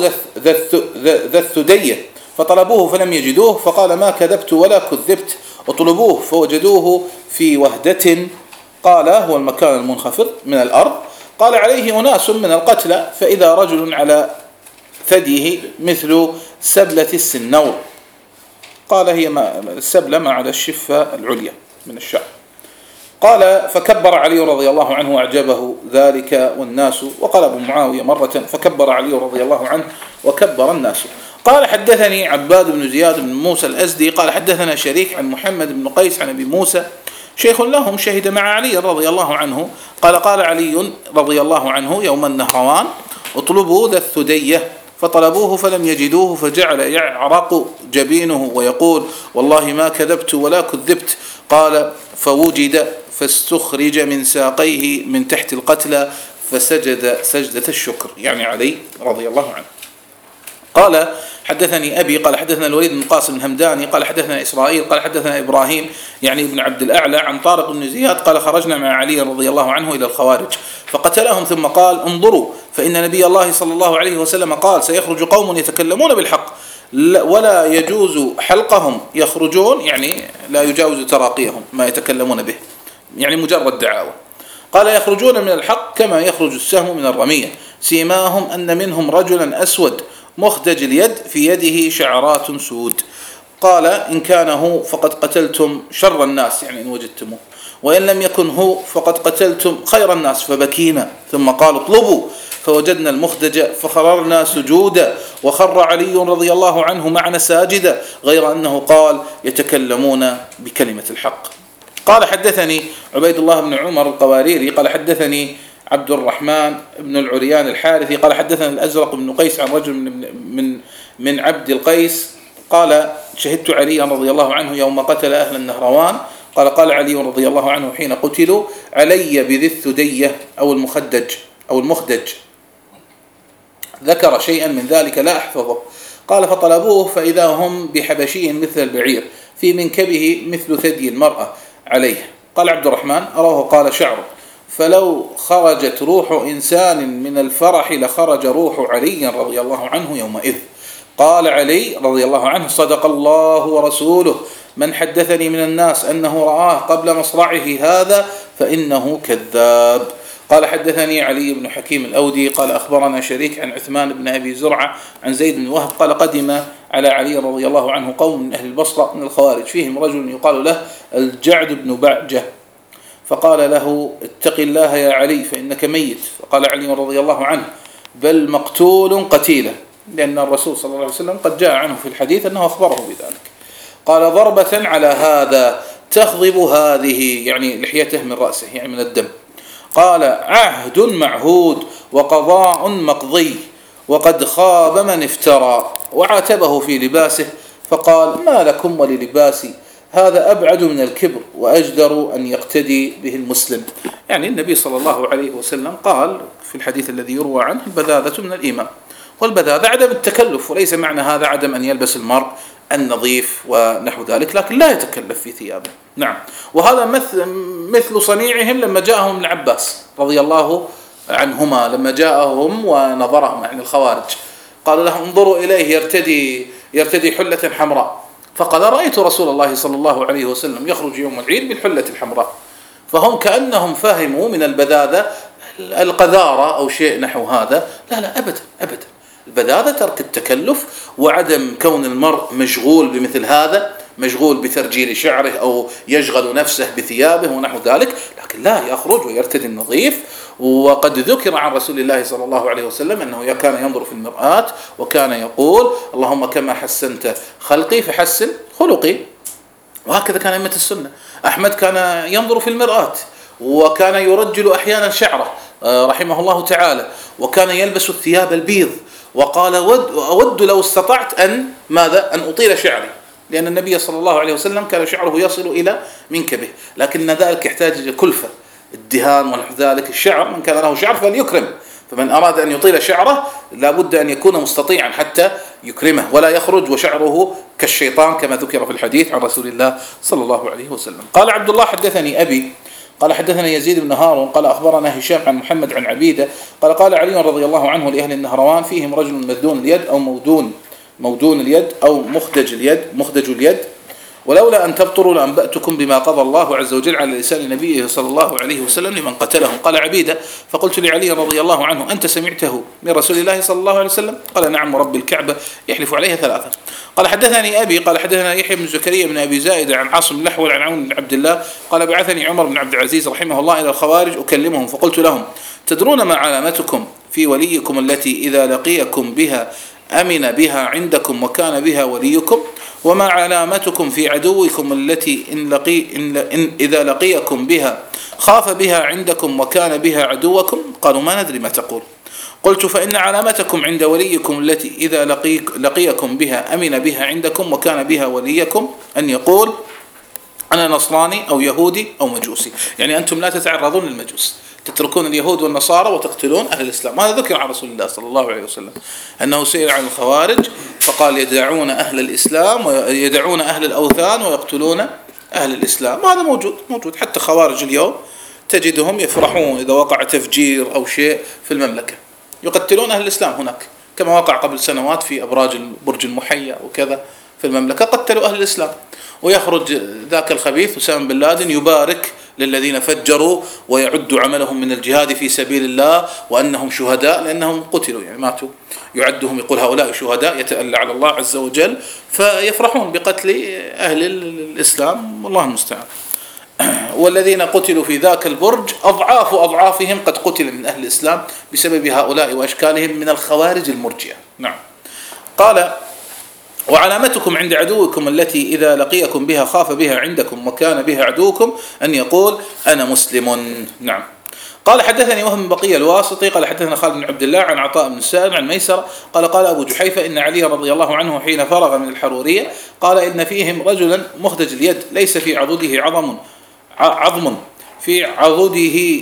S1: ذا الثدية فطلبوه فلم يجدوه فقال ما كذبت ولا كذبت، اطلبوه فوجدوه في وهدة، قال هو المكان المنخفض من الأرض. قال عليه أناس من القتلى فإذا رجل على ثديه مثل سبلة السنور، قال هي السبلة ما على الشفة العليا من الشعر. قال فكبر علي رضي الله عنه وأعجبه ذلك والناس. وقال أبو معاوية مرة فكبر علي رضي الله عنه وكبر الناس. قال حدثني عباد بن زياد بن موسى الأزدي قال حدثنا شريك عن محمد بن قيس عن أبي موسى شيخ لهم شهد مع علي رضي الله عنه قال قال علي رضي الله عنه يوم النهروان اطلبوا ذا الثدية فطلبوه فلم يجدوه فجعل يعرق جبينه ويقول والله ما كذبت ولا كذبت. قال فوجد فاستخرج من ساقيه من تحت القتلى فسجد سجدة الشكر، يعني علي رضي الله عنه. قال حدثني أبي قال حدثنا الوليد بن قاسم الهمداني قال حدثنا إسرائيل قال حدثنا إبراهيم يعني ابن عبد الأعلى عن طارق بن زياد قال خرجنا مع علي رضي الله عنه إلى الخوارج فقتلهم ثم قال انظروا فإن نبي الله صلى الله عليه وسلم قال سيخرج قوم يتكلمون بالحق ولا يجوز حلقهم، يخرجون يعني لا يجاوز تراقيهم ما يتكلمون به، يعني مجرد دعاوى. قال يخرجون من الحق كما يخرج السهم من الرمية سيماهم أن منهم رجلا أسود مخدج اليد في يده شعرات سود. قال إن كان هو فقد قتلتم شر الناس، يعني إن وجدتموه، وإن لم يكن هو فقد قتلتم خير الناس. فبكينا ثم قال اطلبوا فوجدنا المخدج فخررنا سجودا وخر علي رضي الله عنه معنا ساجدا غير أنه قال يتكلمون بكلمة الحق. قال حدثني عبيد الله بن عمر القواريري قال حدثني عبد الرحمن بن العريان الحارثي قال حدثنا الأزرق بن قيس عن رجل من من من عبد القيس قال شهدت علي رضي الله عنه يوم قتل أهل النهروان. قال قال علي رضي الله عنه حين قتلوا علي بذي الثدية أو المخدج أو المخدج، ذكر شيئا من ذلك لا أحفظه. قال فطلبوه فإذا هم بحبشي مثل البعير في منكبه مثل ثدي المرأة عليه. قال عبد الرحمن أراه قال شعر فلو خرجت روح إنسان من الفرح لخرج روح علي رضي الله عنه يومئذ. قال علي رضي الله عنه صدق الله ورسوله من حدثني من الناس أنه رآه قبل مصرعه هذا فإنه كذاب. قال حدثني علي بن حكيم الأودي قال أخبرنا شريك عن عثمان بن أبي زرعة عن زيد بن وهب قال قدم على علي رضي الله عنه قوم من أهل البصرة من الخوارج فيهم رجل يقال له الجعد بن بعجة فقال له اتق الله يا علي فإنك ميت. فقال علي رضي الله عنه بل مقتول قتيلا، لأن الرسول صلى الله عليه وسلم قد جاء عنه في الحديث أنه أخبره بذلك. قال ضربة على هذا تخضب هذه، يعني لحيته من رأسه يعني من الدم. قال عهد معهود وقضاء مقضي وقد خاب من افترى. وعاتبه في لباسه فقال ما لكم وللباسي هذا أبعد من الكبر وأجدر أن يقتدي به المسلم. يعني النبي صلى الله عليه وسلم قال في الحديث الذي يروى عنه البذاذة من الإيمان، والبذاذة عدم التكلف، وليس معنى هذا عدم أن يلبس المرء النظيف ونحو ذلك، لكن لا يتكلف في ثيابه. نعم. وهذا مثل مثل صنيعهم لما جاءهم ابن عباس رضي الله عنهما، لما جاءهم ونظرهم عن الخوارج قال لهم انظروا إليه يرتدي يرتدي حلة حمراء، فقال رأيت رسول الله صلى الله عليه وسلم يخرج يوم العيد بالحلة الحمراء. فهم كأنهم فهموا من البذاذة القذارة أو شيء نحو هذا. لا لا أبدا أبدا، البذاذة ترك التكلف وعدم كون المرء مشغول بمثل هذا، مشغول بترجيل شعره أو يشغل نفسه بثيابه ونحو ذلك، لكن لا يخرج ويرتدي النظيف. وقد ذكر عن رسول الله صلى الله عليه وسلم أنه كان ينظر في المرآة وكان يقول اللهم كما حسنت خلقي فحسن خلقي. وهكذا كان أئمة السنة. أحمد كان ينظر في المرآة وكان يرجل أحيانا شعره رحمه الله تعالى، وكان يلبس الثياب البيض، وقال أود لو استطعت أن ماذا أن أطيل شعري، لأن النبي صلى الله عليه وسلم كان شعره يصل إلى منكبه، لكن ذلك يحتاج إلى كلفة الدهان ونحو ذلك. الشعر من كان له شعر فليكرم، فمن أراد أن يطيل شعره لابد أن يكون مستطيعا حتى يكرمه، ولا يخرج وشعره كالشيطان كما ذكر في الحديث عن رسول الله صلى الله عليه وسلم. قال عبد الله حدثني أبي قال حدثنا يزيد بن هارون قال أخبرنا هشام عن محمد عن عبيدة قال قال علي رضي الله عنه لأهل النهروان فيهم رجل مذون اليد أو مودون مودون اليد أو مخدج اليد مخدج اليد، ولولا أن تبطروا لأنبأتكم بما قضى الله عز وجل على لسان نبيه صلى الله عليه وسلم لمن قتلهم. قال عبيدة فقلت لعلي رضي الله عنه أنت سمعته من رسول الله صلى الله عليه وسلم؟ قال نعم ورب الكعبة يحلف عليها ثلاثة. قال حدثني أبي قال حدثنا يحيى بن زكريا بن أبي زائد عن عاصم الأحول عن عون بن عبد الله قال بعثني عمر بن عبد العزيز رحمه الله إلى الخوارج أكلمهم، فقلت لهم تدرون ما علامتكم في وليكم التي إذا لقيكم بها أمن بها عندكم وكان بها وليكم، وما علامتكم في عدوكم التي إن لقي إن إن إذا لقيكم بها خاف بها عندكم وكان بها عدوكم؟ قالوا ما ندري ما تقول. قلت فإن علامتكم عند وليكم التي إذا لقي لقيكم بها أمن بها عندكم وكان بها وليكم أن يقول أنا نصراني أو يهودي أو مجوسي، يعني أنتم لا تتعرضون للمجوس، تتركون اليهود والنصارى وتقتلون أهل الإسلام. هذا ذكر عن رسول الله صلى الله عليه وسلم أنه سئل عن الخوارج فقال يدعون أهل الإسلام ويدعون أهل الأوثان ويقتلون أهل الإسلام. هذا موجود موجود حتى خوارج اليوم تجدهم يفرحون إذا وقع تفجير أو شيء في المملكة، يقتلون أهل الإسلام هناك، كما وقع قبل سنوات في أبراج برج المحيا وكذا في المملكة قتلوا أهل الإسلام، ويخرج ذاك الخبيث أسامة بن لادن يبارك للذين فجروا ويعد عملهم من الجهاد في سبيل الله وأنهم شهداء لأنهم قتلوا يعني ماتوا، يعدهم يقول هؤلاء شهداء يتألى على الله عز وجل، فيفرحون بقتل أهل الإسلام والله المستعان. والذين قتلوا في ذاك البرج أضعاف أضعافهم قد قتل من أهل الإسلام بسبب هؤلاء وأشكالهم من الخوارج المرجئة. نعم. قال وعلامتكم عند عدوكم التي إذا لقيكم بها خاف بها عندكم وكان بها عدوكم أن يقول أنا مسلم. نعم. قال حدثني وهم بقية الواسطي قال حدثنا خالد بن عبد الله عن عطاء بن السائب عن ميسر قال قال أبو جحيفة إن علي رضي الله عنه حين فرغ من الحرورية قال إن فيهم رجلا مخدج اليد ليس في عضده عظم عظم في عضده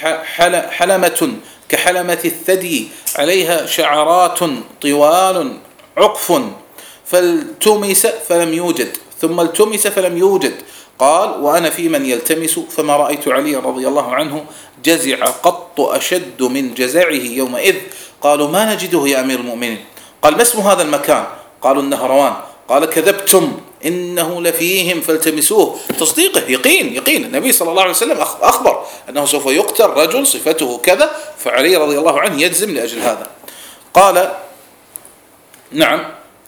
S1: حلمة كحلمة الثدي عليها شعرات طوال عقف فالتمس فلم يوجد ثم التمس فلم يوجد. قال وأنا في من يلتمس فما رأيت علي رضي الله عنه جزع قط أشد من جزعه يومئذ. قالوا ما نجده يا أمير المؤمنين. قال ما اسم هذا المكان؟ قالوا النهروان. قال كذبتم إنه لفيهم فالتمسوه. تصديقه يقين يقين النبي صلى الله عليه وسلم أخبر أنه سوف يقتل رجل صفته كذا، فعلي رضي الله عنه يجزم لأجل هذا. قال نعم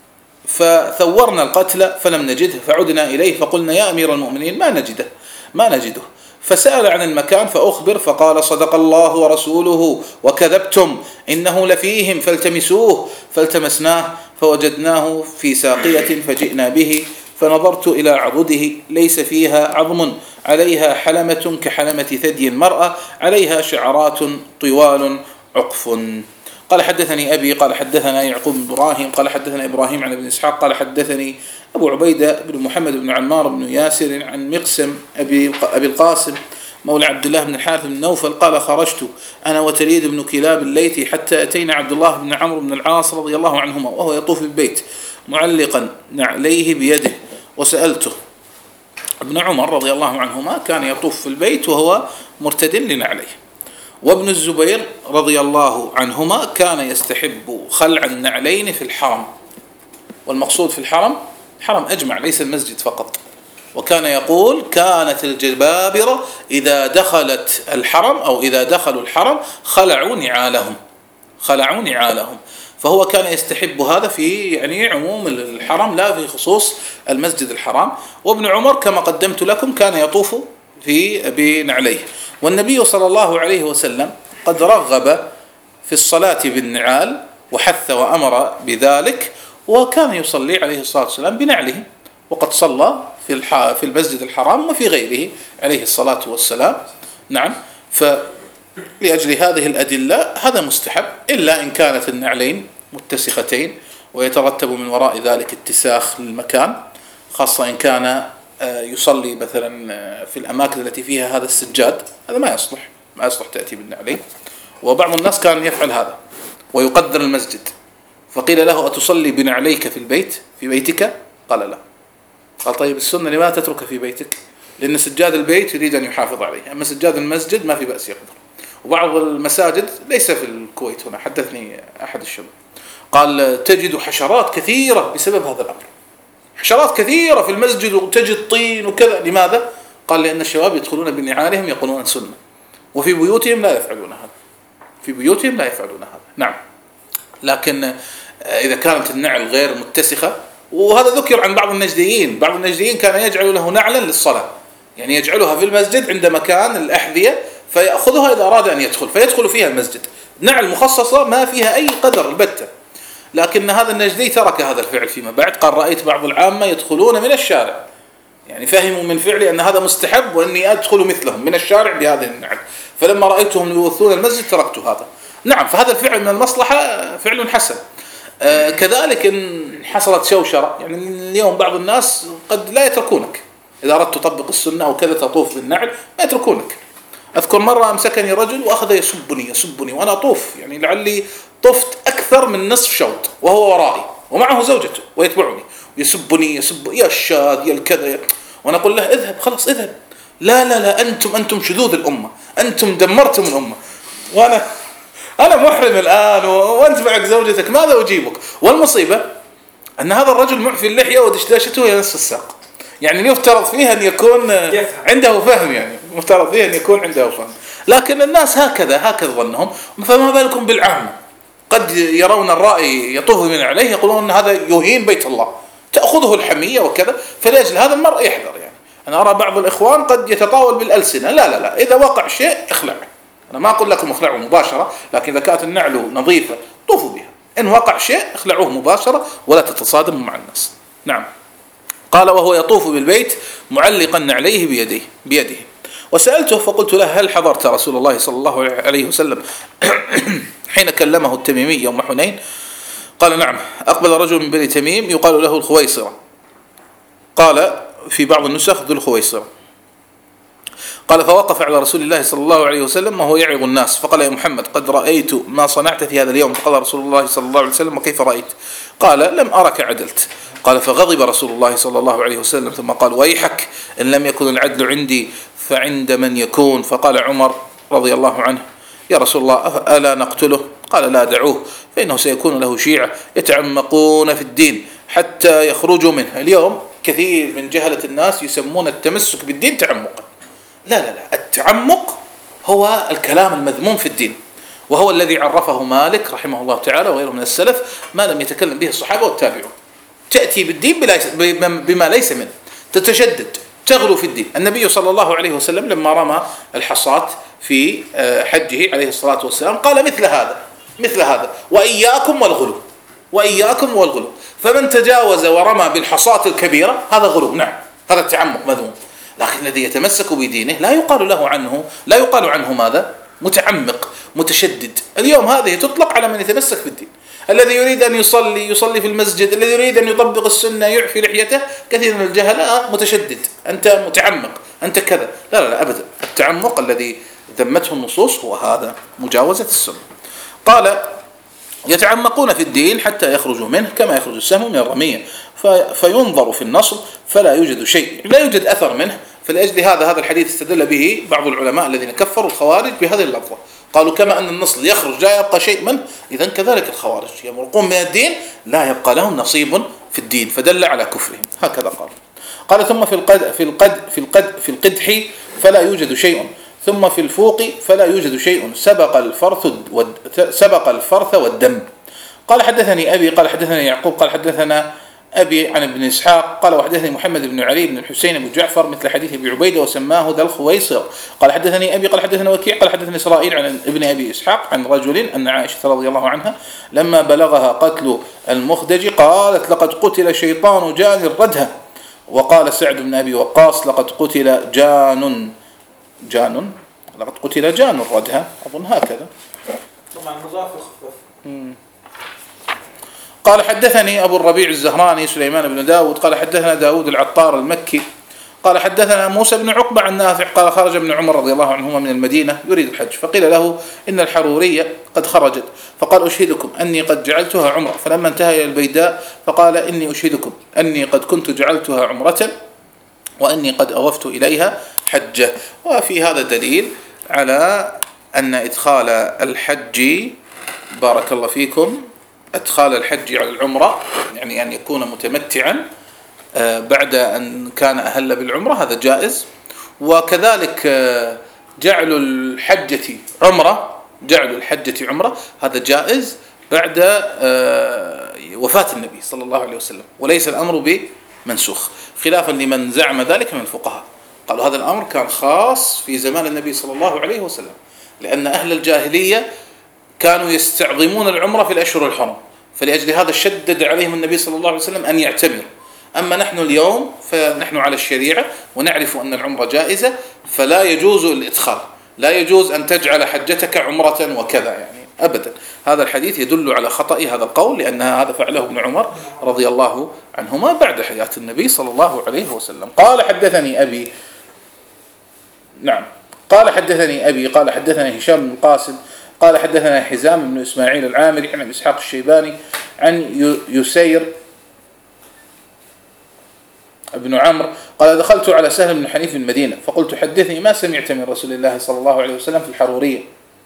S1: فثورنا القتل فلم نجده فعدنا إليه فقلنا يا أمير المؤمنين ما نجده ما نجده فسأل عن المكان فأخبر فقال صدق الله ورسوله وكذبتم إنه لفيهم فالتمسوه. فالتمسناه فوجدناه في ساقية فجئنا به فنظرت إلى عضده ليس فيها عظم عليها حلمة كحلمة ثدي المرأة عليها شعرات طوال عقف. قال حدثني أبي قال حدثنا يعقوب بن إبراهيم قال حدثنا إبراهيم عن ابن إسحاق قال حدثني أبو عبيدة بن محمد بن عمار بن ياسر عن مقسم أبي, أبي القاسم مولى عبد الله بن الحارث بن نوفل قال خرجت أنا وتليد بن كلاب الليثي حتى أتينا عبد الله بن عمرو بن العاص رضي الله عنهما وهو يطوف بالبيت معلقا نعليه بيده وسألته. ابن عمر رضي الله عنهما كان يطوف في البيت وهو مرتد لنعليه. وابن الزبير رضي الله عنهما كان يستحب خلع النعلين في الحرم، والمقصود في الحرم الحرم أجمع ليس المسجد فقط. وكان يقول كانت الجبابرة إذا دخلت الحرم أو إذا دخلوا الحرم خلعوا نعالهم خلعوا نعالهم فهو كان يستحب هذا في يعني عموم الحرم لا في خصوص المسجد الحرام. وابن عمر كما قدمت لكم كان يطوف في بنعليه. والنبي صلى الله عليه وسلم قد رغب في الصلاة بالنعال وحث وأمر بذلك، وكان يصلي عليه الصلاة والسلام بنعله، وقد صلى في في المسجد الحرام وفي غيره عليه الصلاة والسلام. نعم، فلأجل هذه الأدلة هذا مستحب، إلا إن كانت النعلين متسختين ويترتب من وراء ذلك اتساخ للمكان، خاصة إن كان يصلي مثلا في الأماكن التي فيها هذا السجاد، هذا ما يصلح ما يصلح تأتي بالنعلين. وبعض الناس كان يفعل هذا ويقدر المسجد، فقيل له أتصلي بنعليك في البيت في بيتك؟ قال لا. قال طيب السنة لماذا تترك في بيتك؟ لأن سجاد البيت يريد أن يحافظ عليه، أما سجاد المسجد ما في بأس يقدر. وبعض المساجد ليس في الكويت هنا، حدثني أحد الشباب قال تجد حشرات كثيرة بسبب هذا الأمر، حشرات كثيرة في المسجد وتجد طين وكذا. لماذا؟ قال لأن الشباب يدخلون بنعالهم يقولون سنة، وفي بيوتهم لا يفعلون هذا في بيوتهم لا يفعلون هذا. نعم، لكن إذا كانت النعل غير متسخة، وهذا ذكر عن بعض النجديين بعض النجديين كان يجعل له نعلا للصلاة، يعني يجعلها في المسجد عند مكان الأحذية فيأخذها إذا أراد أن يدخل فيدخل فيها المسجد، نعل مخصصة ما فيها أي قدر البتة. لكن هذا النجدي ترك هذا الفعل فيما بعد، قال رأيت بعض العامة يدخلون من الشارع، يعني فهموا من فعلي أن هذا مستحب وأني أدخل مثلهم من الشارع بهذه النعل، فلما رأيتهم يوثون المسجد تركت هذا. نعم، فهذا الفعل من المصلحة فعل حسن. آه كذلك إن حصلت شوشرة، يعني اليوم بعض الناس قد لا يتركونك إذا أردت تطبق السنة أو كذا تطوف بالنعل ما يتركونك. أذكر مرة أمسكني رجل وأخذ يسبني يسبني وأنا أطوف، يعني لعلي طفت أكثر من نصف شوط وهو ورائي ومعه زوجته ويتبعني يسبني يسب يا الشاذ يا الكذا، وأنا أقول له اذهب خلاص اذهب، لا لا لا أنتم أنتم شذوذ الأمة، أنتم دمرتم الأمة، وأنا أنا محرم الآن وأنت معك زوجتك ماذا أجيبك؟ والمصيبة أن هذا الرجل معفي اللحية ودشداشته إلى نصف الساق، يعني يفترض فيها أن يكون عنده فهم، يعني مفترض فيها أن يكون عنده فهم، لكن الناس هكذا هكذا ظنهم. فما بالكم بالعامة، قد يرون الرأي يطوف من عليه يقولون أن هذا يهين بيت الله تأخذه الحمية وكذا، فلأجل هذا المرء يحذر. يعني أنا أرى بعض الإخوان قد يتطاول بالألسنة، لا لا لا، إذا وقع شيء اخلع، أنا ما أقول لكم اخلعوا مباشرة، لكن إذا كانت النعل نظيفة طوفوا بها، إن وقع شيء اخلعوه مباشرة ولا تتصادموا مع الناس. نعم. قال وهو يطوف بالبيت معلقا عليه بيده بيده وسألته فقلت له هل حضرت رسول الله صلى الله عليه وسلم حين كلمه التميمي يوم حنين؟ قال نعم. أقبل رجل من بني تميم يقال له الخويصرة، قال في بعض النسخ ذو الخويصرة، قال فوقف على رسول الله صلى الله عليه وسلم وهو يعظ الناس فقال يا محمد قد رأيت ما صنعت في هذا اليوم. فقال رسول الله صلى الله عليه وسلم وكيف رأيت؟ قال لم أرك عدلت. قال فغضب رسول الله صلى الله عليه وسلم ثم قال ويحك إن لم يكن العدل عندي فعند من يكون. فقال عمر رضي الله عنه يا رسول الله ألا نقتله؟ قال لا دعوه فإنه سيكون له شيعة يتعمقون في الدين حتى يخرجوا منه. اليوم كثير من جهلة الناس يسمون التمسك بالدين تعمقا، لا لا لا، التعمق هو الكلام المذموم في الدين، وهو الذي عرفه مالك رحمه الله تعالى وغيره من السلف ما لم يتكلم به الصحابة والتابعون. تأتي بالدين بما ليس منه، تتشدد تغلو في الدين. النبي صلى الله عليه وسلم لما رمى الحصاة في حجه عليه الصلاة والسلام قال مثل هذا مثل هذا وإياكم والغلو وإياكم والغلو، فمن تجاوز ورمى بالحصاة الكبيرة هذا غلو، نعم هذا التعمق مذموم. لكن الذي يتمسك بدينه لا يقال له عنه لا يقال عنه ماذا؟ متعمق متشدد. اليوم هذه تطلق على من يتمسك بالدين، الذي يريد أن يصلي يصلي في المسجد، الذي يريد أن يطبق السنة يعفي لحيته. كثير من الجهلاء متشدد، أنت متعمق، أنت كذا. لا لا لا أبدا، التعمق الذي ذمته النصوص هو هذا، مجاوزة السنة. قال يتعمقون في الدين حتى يخرجوا منه كما يخرج السهم من الرمية، فينظر في النصل فلا يوجد شيء، لا يوجد أثر منه. فلأجل هذا هذا الحديث استدل به بعض العلماء الذين كفروا الخوارج بهذه اللفظة، قالوا كما أن النصل يخرج لا يبقى شيء منه، إذن كذلك الخوارج يمرقون من الدين لا يبقى لهم نصيب في الدين، فدل على كفرهم. هكذا قال. قال ثم في القد في القد في القد في القدح فلا يوجد شيء، ثم في الفوق فلا يوجد شيء، سبق الفرث سبق الفرث والدم. قال حدثني أبي قال حدثنا يعقوب قال حدثنا أبي عن ابن إسحاق قال وحدثني محمد بن علي بن الحسين بن جعفر مثل حديث أبي عبيدة وسماه ذا الخويصر. قال حدثني أبي قال حدثنا وكيع قال حدثني إسرائيل عن ابن أبي إسحاق عن رجل أن عائشة رضي الله عنها لما بلغها قتل المخدج قالت لقد قتل شيطان جان ردها. وقال سعد بن أبي وقاص لقد قتل جان جان لقد قتل جان ردها، أظن هكذا.
S2: طبعا مضاف وخفف.
S1: قال حدثني أبو الربيع الزهراني سليمان بن داود قال حدثنا داود العطار المكي قال حدثنا موسى بن عقبة عن نافع قال خرج ابن عمر رضي الله عنهما من المدينة يريد الحج، فقيل له إن الحرورية قد خرجت، فقال أشهدكم أني قد جعلتها عمرة. فلما انتهى إلى البيداء فقال إني أشهدكم أني قد كنت جعلتها عمرة وأني قد أوفت إليها حجة. وفي هذا دليل على أن إدخال الحج بارك الله فيكم إدخال الحج على العمرة يعني أن يكون متمتعا بعد أن كان أهل بالعمرة هذا جائز. وكذلك جعل الحجة عمرة جعل الحجة عمرة هذا جائز بعد وفاة النبي صلى الله عليه وسلم، وليس الأمر بمنسوخ، خلافا لمن زعم ذلك من الفقهاء. قالوا هذا الأمر كان خاص في زمان النبي صلى الله عليه وسلم، لأن أهل الجاهلية كانوا يستعظمون العمرة في الأشهر الحرم، فلأجل هذا شدد عليهم النبي صلى الله عليه وسلم أن يعتمر. أما نحن اليوم فنحن على الشريعة ونعرف أن العمرة جائزة، فلا يجوز الإدخال، لا يجوز أن تجعل حجتك عمرة وكذا يعني أبدا. هذا الحديث يدل على خطأ هذا القول، لأن هذا فعله ابن عمر رضي الله عنهما بعد حياة النبي صلى الله عليه وسلم. قال حدثني أبي نعم قال حدثني أبي قال حدثنا هشام بن القاسم قال حدثنا حزام بن إسماعيل العامري عن إسحاق الشيباني عن يسير ابن عمرو قال دخلت على سهل بن حنيف في المدينة فقلت حدثني ما سمعت من رسول الله صلى الله عليه وسلم في الحرورية،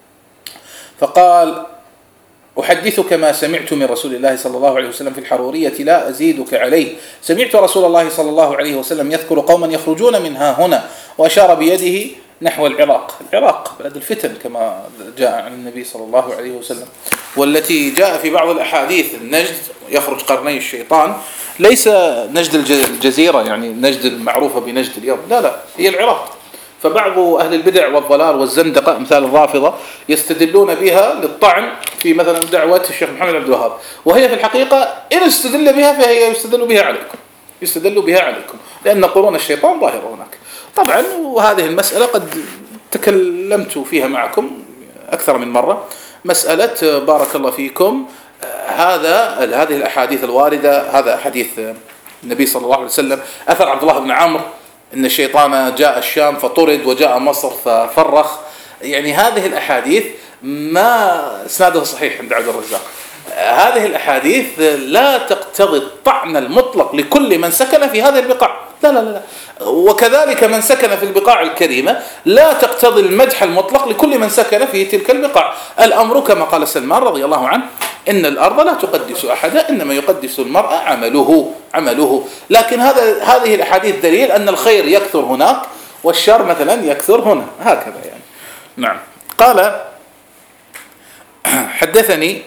S1: فقال أحدثك ما سمعت من رسول الله صلى الله عليه وسلم في الحرورية لا أزيدك عليه. سمعت رسول الله صلى الله عليه وسلم يذكر قوما يخرجون منها هنا، وأشار بيده نحو العراق. العراق بلد الفتن كما جاء عن النبي صلى الله عليه وسلم، والتي جاء في بعض الأحاديث النجد يخرج قرني الشيطان، ليس نجد الجزيرة يعني نجد المعروفة بنجد اليوم، لا لا هي العراق. فبعض أهل البدع والضلال والزندقة أمثال الرافضة يستدلون بها للطعن في مثلا دعوة الشيخ محمد عبد الوهاب، وهي في الحقيقة إن استدل بها فهي يستدل بها عليكم يستدل بها عليكم لأن قرون الشيطان ظاهرة هناك. طبعا وهذه المسألة قد تكلمت فيها معكم أكثر من مرة، مسألة بارك الله فيكم هذا هذه الأحاديث الواردة، هذا حديث النبي صلى الله عليه وسلم، أثر عبد الله بن عمرو إن الشيطان جاء الشام فطرد وجاء مصر ففرخ، يعني هذه الأحاديث ما إسنادها صحيح عند عبد الرزاق. هذه الأحاديث لا تقتضي الطعن المطلق لكل من سكن في هذه البقاع، لا لا لا. وكذلك من سكن في البقاع الكريمة لا تقتضي المدح المطلق لكل من سكن في تلك البقاع. الأمر كما قال سلمان رضي الله عنه إن الأرض لا تقدس أحدا إنما يقدس المرء عمله عمله. لكن هذا هذه الأحاديث دليل أن الخير يكثر هناك والشر مثلا يكثر هنا، هكذا يعني. نعم. قال حدثني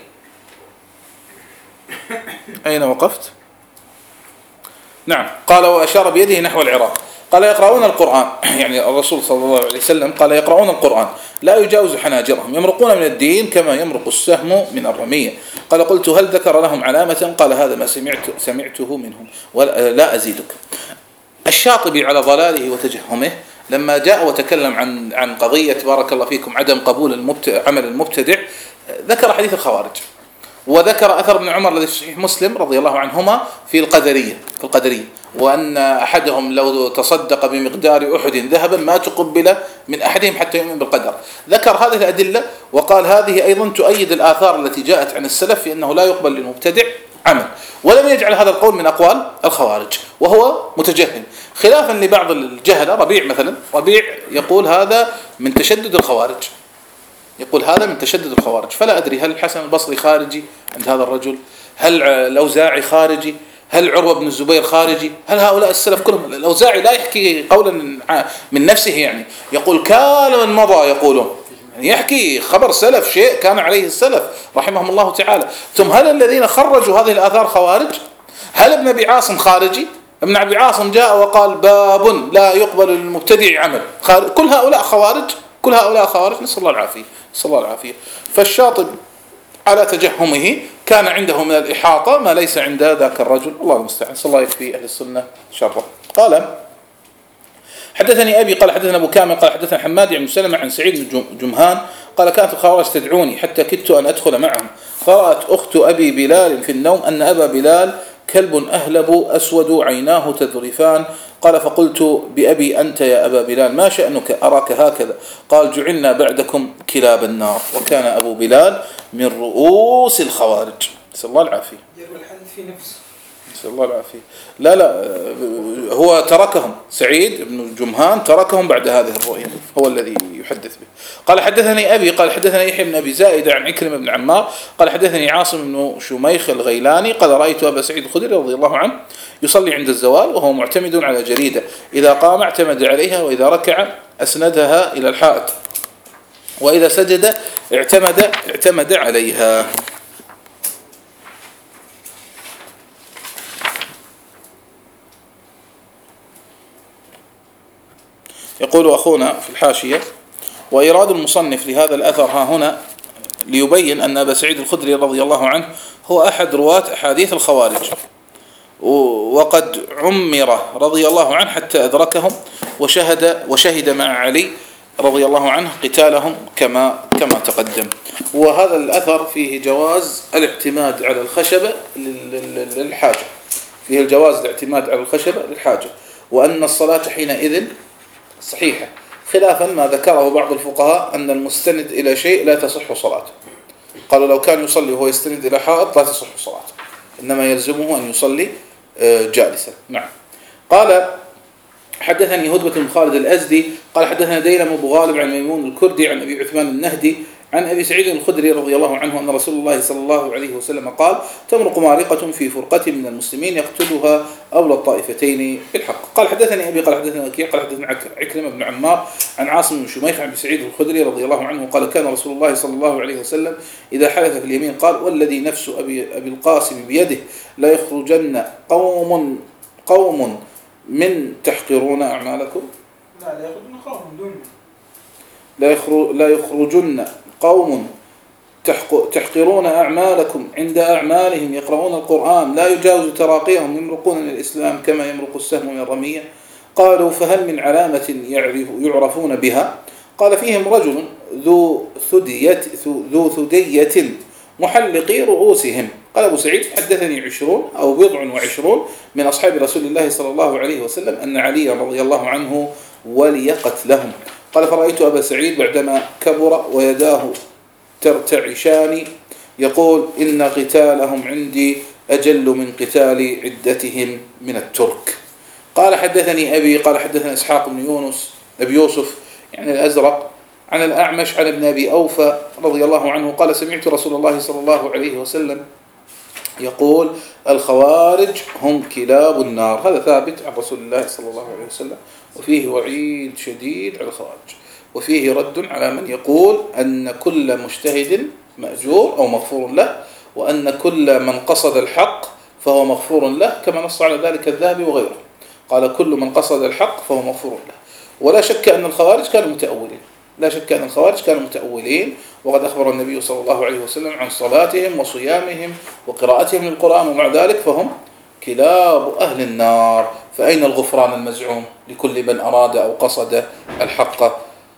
S1: أين وقفت؟ نعم. قال وأشار بيده نحو العراق. قال يقرؤون القرآن يعني الرسول صلى الله عليه وسلم قال يقرؤون القرآن لا يجاوز حناجرهم يمرقون من الدين كما يمرق السهم من الرمية. قال قلت هل ذكر لهم علامة؟ قال هذا ما سمعت سمعته منهم ولا أزيدك. الشاطبي على ضلاله وتجهمه لما جاء وتكلم عن عن قضية بارك الله فيكم عدم قبول المبتدع عمل المبتدع ذكر حديث الخوارج، وذكر أثر ابن عمر الذي في صحيح مسلم رضي الله عنهما في القدرية في القدرية وأن أحدهم لو تصدق بمقدار أحد ذهبا ما تقبل من أحدهم حتى يؤمن بالقدر. ذكر هذه الأدلة وقال هذه أيضا تؤيد الآثار التي جاءت عن السلف في أنه لا يقبل للمبتدع عمل، ولم يجعل هذا القول من أقوال الخوارج وهو متجهم، خلافا لبعض الجهلة. ربيع مثلا، ربيع يقول هذا من تشدد الخوارج، يقول هذا من تشدد الخوارج. فلا أدري هل الحسن البصري خارجي عند هذا الرجل، هل الأوزاعي خارجي، هل عروة بن الزبير خارجي، هل هؤلاء السلف كلهم؟ الأوزاعي لا يحكي قولا من نفسه، يعني يقول كان من مضى يقولون، يعني يحكي خبر سلف، شيء كان عليه السلف رحمهم الله تعالى. ثم هل الذين خرجوا هذه الآثار خوارج؟ هل ابن أبي عاصم خارجي؟ ابن أبي عاصم جاء وقال باب لا يقبل للمبتدع عمل، كل هؤلاء خوارج، كل هؤلاء خوارج، نسأل الله العافية، نسأل الله العافية. فالشاطب على تجهمه كان عنده من الإحاطة ما ليس عند ذاك الرجل، الله المستعان، صلى الله يكفي أهل السنة شره. قال حدثني أبي قال حدثنا أبو كامل قال حدثنا حماد بن سلمة عن سعيد بن جمهان قال كانت الخوارج تدعوني حتى كدت أن أدخل معهم، فرأت أخت أبي بلال في النوم أن أبا بلال كلب أهلب أسود عيناه تذرفان، قال فقلت بأبي أنت يا أبا بلال ما شأنك أراك هكذا؟ قال جعلنا بعدكم كلاب النار. وكان أبو بلال من رؤوس الخوارج، نسأل الله العافية.
S2: يروي الحديث في نفسه،
S1: نسأل الله العافية. لا لا هو تركهم، سعيد بن جمهان تركهم بعد هذه الرؤية، هو الذي يحدث به. قال حدثني أبي قال حدثنا يحيى بن أبي زائدة عن عكرمة بن عمار قال حدثني عاصم بن شميخ الغيلاني قال رأيت أبا سعيد الخدري رضي الله عنه يصلي عند الزوال وهو معتمد على جريدة، إذا قام اعتمد عليها، وإذا ركع أسندها إلى الحائط، وإذا سجد اعتمد اعتمد عليها. يقول أخونا في الحاشية وإيراد المصنف لهذا الأثر ها هنا ليبين أن أبا سعيد الخدري رضي الله عنه هو أحد رواة أحاديث الخوارج، وقد عمر رضي الله عنه حتى أدركهم وشهد وشهد مع علي رضي الله عنه قتالهم كما كما تقدم. وهذا الأثر فيه جواز الاعتماد على الخشبة للحاجة، فيه الجواز الاعتماد على الخشبة للحاجة، وأن الصلاة حينئذ صحيحة، خلافا ما ذكره بعض الفقهاء أن المستند إلى شيء لا تصح صلاته. قالوا لو كان يصلي وهو يستند إلى حائط لا تصح صلاته، إنما يلزمه أن يصلي جالسا. نعم. قال حدثني هدبة بن خالد الأزدي قال حدثنا ديلم أبو غالب عن ميمون الكردي عن أبي عثمان النهدي عن أبي سعيد الخدري رضي الله عنه أن رسول الله صلى الله عليه وسلم قال تمرق مارقة في فرقة من المسلمين يقتلها أولى الطائفتين بالحق. قال حدثني أبي قال حدثنا وكيع قال حدثنا عكرمة بن عمار عن عاصم بن شميخ عن أبي سعيد الخدري رضي الله عنه قال كان رسول الله صلى الله عليه وسلم إذا حلف في اليمين قال والذي نفس أبي, أبي القاسم بيده لا يخرجن قوم قوم من تحقرون أعمالكم
S2: لا لا يخرجن قوم دون
S1: لا يخرج لا يخرجن قوم تحقرون أعمالكم عند أعمالهم يقرؤون القرآن لا يجاوز تراقيهم يمرقون من الإسلام كما يمرق السهم من الرمية. قالوا فهل من علامة يعرفون بها؟ قال فيهم رجل ذو ثدية ذو ثدية محلقي رؤوسهم. قال أبو سعيد حدثني عشرون أو بضع وعشرون من أصحاب رسول الله صلى الله عليه وسلم أن علي رضي الله عنه ولي قتلهم. قال فرأيت أبا سعيد بعدما كبر ويداه ترتعشان يقول إن قتالهم عندي أجل من قتال عدتهم من الترك. قال حدثني أبي قال حدثنا إسحاق بن يونس أبي يوسف يعني الأزرق عن الأعمش عن ابن أبي أوفى رضي الله عنه قال سمعت رسول الله صلى الله عليه وسلم يقول الخوارج هم كلاب النار. هذا ثابت عن رسول الله صلى الله عليه وسلم، وفيه وعيد شديد على الخوارج، وفيه رد على من يقول أن كل مجتهد مأجور أو مغفور له، وأن كل من قصد الحق فهو مغفور له، كما نص على ذلك الذهبي وغيره، قال كل من قصد الحق فهو مغفور له. ولا شك أن الخوارج كانوا متأولين، لا شك أن الخوارج كانوا متأولين، وقد أخبر النبي صلى الله عليه وسلم عن صلاتهم وصيامهم وقراءتهم للقرآن، ومع ذلك فهم كلاب أهل النار. فأين الغفران المزعوم لكل من أراد أو قصد الحق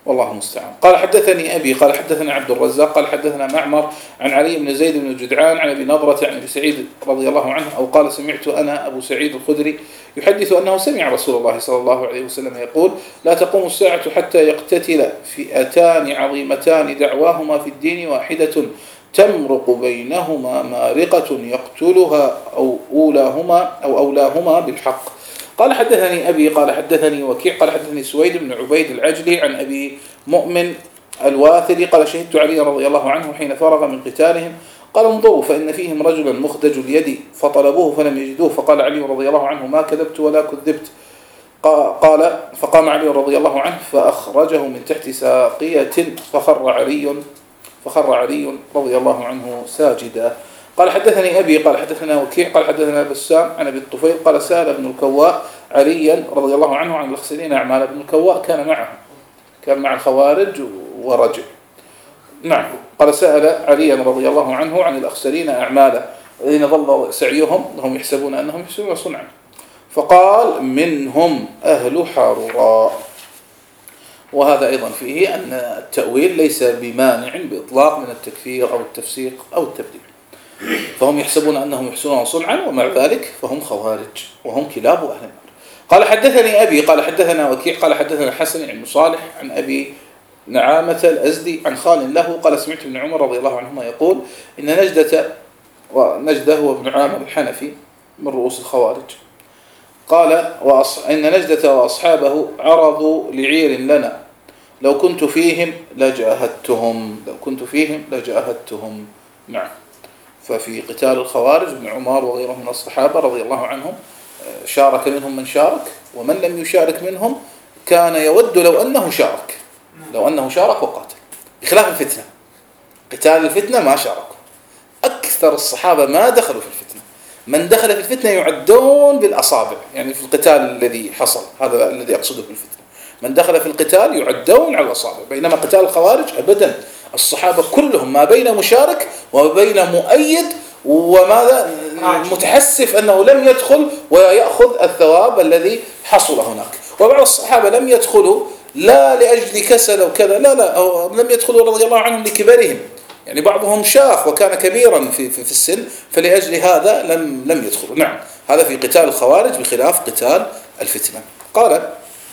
S1: والله المستعان. قال حدثني أبي قال حدثنا عبد الرزاق قال حدثنا معمر عن علي بن زيد بن جدعان عن أبي نضرة عن أبي سعيد رضي الله عنه أو قال سمعت أنا أبو سعيد الخدري يحدث أنه سمع رسول الله صلى الله عليه وسلم يقول لا تقوم الساعة حتى يقتتل فئتان عظيمتان دعواهما في الدين واحدة تمرق بينهما مارقة يقتلها أو أولاهما أو أولاهما بالحق. قال حدثني أبي قال حدثني وكيع قال حدثني سويد بن عبيد العجلي عن أبي مؤمن الواثري قال شهدت علي رضي الله عنه حين فرغ من قتالهم قال انظروا فإن فيهم رجلا مخدج اليد فطلبوه فلم يجدوه فقال علي رضي الله عنه ما كذبت ولا كذبت. قال فقام علي رضي الله عنه فأخرجه من تحت ساقية فخر علي فخر علي رضي الله عنه ساجدا. قال حدثني أبي قال حدثنا وكيع قال حدثنا بسام عن أبي الطفيل قال سأل ابن الكواء عليا رضي الله عنه عن الأخسرين أعمال. ابن الكواء كان معه كان مع الخوارج ورجل. نعم. قال سأل عليا رضي الله عنه عن الأخسرين أعمالا الذين ظل سعيهم وهم يحسبون أنهم يحسنون صنعا فقال منهم أهل حراء. وهذا أيضا فيه أن التأويل ليس بمانع بإطلاق من التكفير أو التفسيق أو التبديل. فهم يحسبون أنهم يحسنون صنعا ومع ذلك فهم خوارج وهم كلاب أهل النار. قال حدثني أبي قال حدثنا وكيع قال حدثنا حسن بن صالح عن أبي نعامة الأزدي عن خال له قال سمعت ابن عمر رضي الله عنهما يقول إن نجدة ونجدة هو ابن عامر الحنفي من رؤوس الخوارج قال وأص... إن نجدة وأصحابه عرضوا لعير لنا لو كنت فيهم لجاهدتهم لو كنت فيهم لجاهدتهم. نعم. ففي قتال الخوارج ابن عمر وغيرهم من الصحابة رضي الله عنهم شارك منهم من شارك ومن لم يشارك منهم كان يود لو أنه شارك لو أنه شارك وقاتل بخلاف الفتنة. قتال الفتنة ما شاركوا. أكثر الصحابة ما دخلوا في الفتنة. من دخل في الفتنة يعدون بالأصابع يعني في القتال الذي حصل هذا الذي أقصده بالفتنة. من دخل في القتال يعدون على الأصابع بينما قتال الخوارج أبدا الصحابة كلهم ما بين مشارك وبين مؤيد وماذا متحسف أنه لم يدخل ويأخذ الثواب الذي حصل هناك. وبعض الصحابة لم يدخلوا لا لأجل كسل أو كذا لا لا أو لم يدخلوا رضي الله عنهم لكبرهم يعني بعضهم شاخ وكان كبيرا في, في, في السن فلأجل هذا لم, لم يدخلوا. نعم. هذا في قتال الخوارج بخلاف قتال الفتنة. قال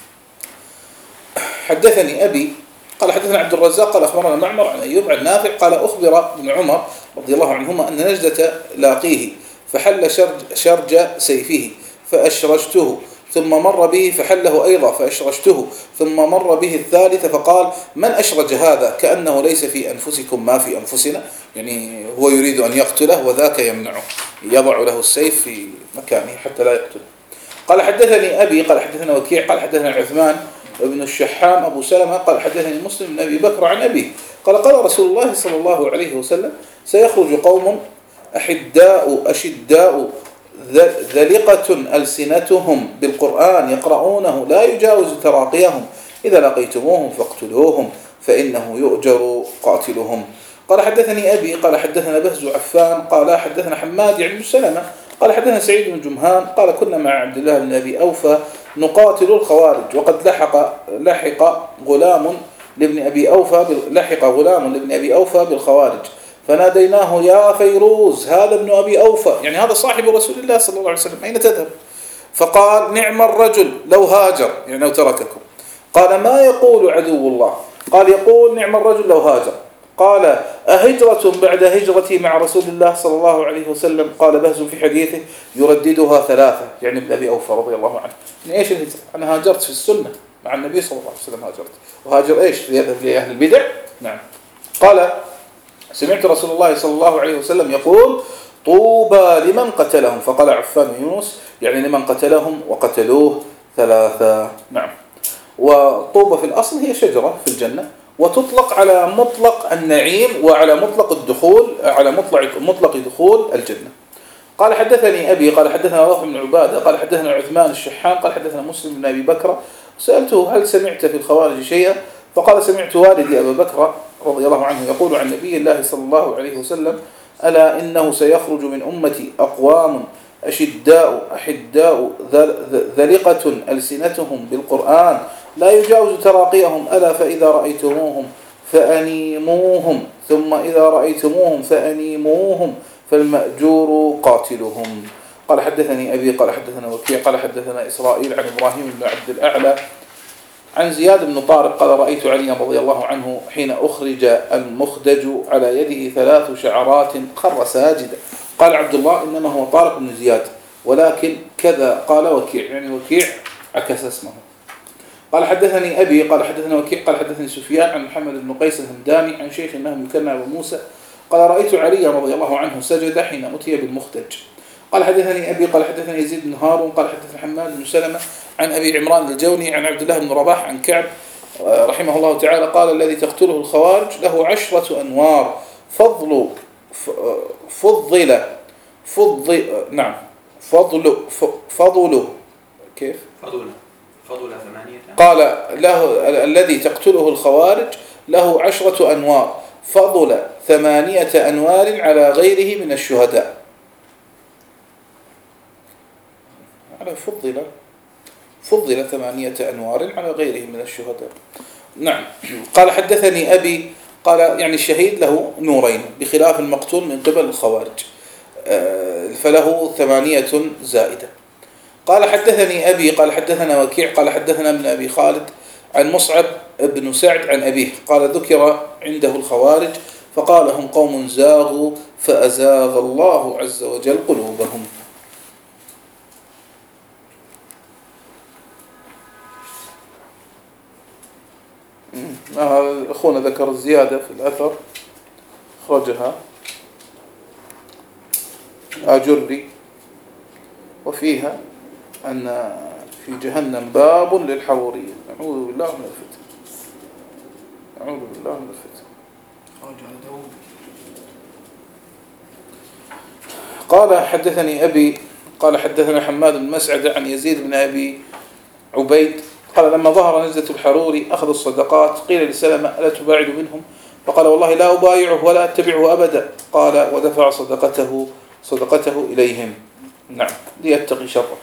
S1: حدثني أبي قال حدثنا عبد الرزاق قال أخبرنا معمر عن أيوب عن نافع قال أخبر ابن عمر رضي الله عنهما أن نجدة لاقيه فحل شرج, شرج سيفه فأشرجته ثم مر به فحله أيضا فأشرجته ثم مر به الثالث فقال من أشرج هذا كأنه ليس في أنفسكم ما في أنفسنا يعني هو يريد أن يقتله وذاك يمنعه يضع له السيف في مكانه حتى لا يقتله. قال حدثني أبي قال حدثنا وكيع قال حدثنا عثمان ابن الشحام أبو سلمة قال حدثني مسلم بن أبي بكر عن أبيه قال قال رسول الله صلى الله عليه وسلم سيخرج قوم أحداء أشداء ذلقة ألسنتهم بالقرآن يقرؤونه لا يجاوز تراقيهم إذا لقيتموهم فاقتلوهم فإنه يؤجر قاتلهم. قال حدثني أبي قال حدثنا بهز عفان قال حدثنا حماد يعني سلمة قال حدثنا سعيد بن جمهان قال كنا مع عبد الله بن أبي أوفى نقاتل الخوارج وقد لحق لحق غلام لابن أبي أوفى لحق غلام لابن أبي أوفى بالخوارج فناديناه يا فيروز هذا ابن أبي أوفى يعني هذا صاحب رسول الله صلى الله عليه وسلم أين تذهب؟ فقال نعم الرجل لو هاجر يعني لو ترككم. قال ما يقول عدو الله؟ قال يقول نعم الرجل لو هاجر. قال أهجرة بعد هجرتي مع رسول الله صلى الله عليه وسلم؟ قال بهز في حديثه يرددها ثلاثة يعني ابن أبي أوفى رضي الله عنه. يعني إيش الهجرة؟ أنا هاجرت في السنة مع النبي صلى الله عليه وسلم هاجرت وهاجر إيش ليذهب لأهل البدع. نعم. قال سمعت رسول الله صلى الله عليه وسلم يقول طوبى لمن قتلهم فقال عفان يونس يعني لمن قتلهم وقتلوه ثلاثة. نعم. وطوبى في الأصل هي شجرة في الجنة وتطلق على مطلق النعيم وعلى مطلق الدخول على مطلق مطلق دخول الجنة. قال حدثني أبي قال حدثنا رافع بن عبادة قال حدثنا عثمان الشحام قال حدثنا مسلم بن أبي بكر سألته هل سمعت في الخوارج شيئا؟ فقال سمعت والدي أبا بكر رضي الله عنه يقول عن نبي الله صلى الله عليه وسلم ألا إنه سيخرج من أمتي أقوام أشداء أحداء ذلقة ألسنتهم بالقرآن لا يجاوز تراقيهم ألا فإذا رأيتموهم فأنيموهم ثم إذا رأيتموهم فأنيموهم فالمأجور قاتلهم. قال حدثني أبي قال حدثنا وكيع قال حدثنا إسرائيل عن إبراهيم بن عبد الأعلى عن زياد بن طارق قال رأيت عليا رضي الله عنه حين أخرج المخدج على يده ثلاث شعرات خر ساجدا. قال عبد الله إنما هو طارق بن زياد ولكن كذا قال وكيع، يعني وكيع عكس اسمه. قال حدثني أبي قال حدثنا وكيع قال حدثني سفيان عن محمد بن قيس الهمداني عن شيخ انه مكنى أبو موسى قال رأيت عليا رضي الله عنه سجد حين أتي بالمخدج. قال حدثني أبي قال حدثني يزيد بن هارون قال حدثنا حماد بن سلمة عن أبي عمران الجوني عن عبد الله بن رباح عن كعب رحمه الله تعالى قال الذي تقتله الخوارج له عشرة أنوار فضل فضل فضل نعم فضل فضله كيف
S3: فضل فضل ثمانية
S1: قال له الذي تقتله الخوارج له عشرة أنوار فضل ثمانية أنوار على غيره من الشهداء. على فضل فضل ثمانية أنوار على غيره من الشهداء. نعم. قال حدثني أبي قال يعني الشهيد له نورين بخلاف المقتول من قبل الخوارج فله ثمانية زائدة. قال حدثني أبي قال حدثنا وكيع قال حدثنا ابن أبي خالد عن مصعب بن سعد عن أبيه قال ذكر عنده الخوارج فقال هم قوم زاغوا فأزاغ الله عز وجل قلوبهم. أخونا ذكر الزيادة في الأثر خرجها آجري وفيها أن في جهنم باب للحوريين. نعوذ بالله من الفتن نعوذ بالله من الفتن. قال حدثني أبي قال حدثنا حماد بن مسعد عن يزيد بن أبي عبيد قال لما ظهر نزلة الحروري أخذ الصدقات قيل لسلمة ألا تباعد منهم فقال والله لا أبايعه ولا أتبعه أبدا قال ودفع صدقته صدقته إليهم نعم ليتقي شره.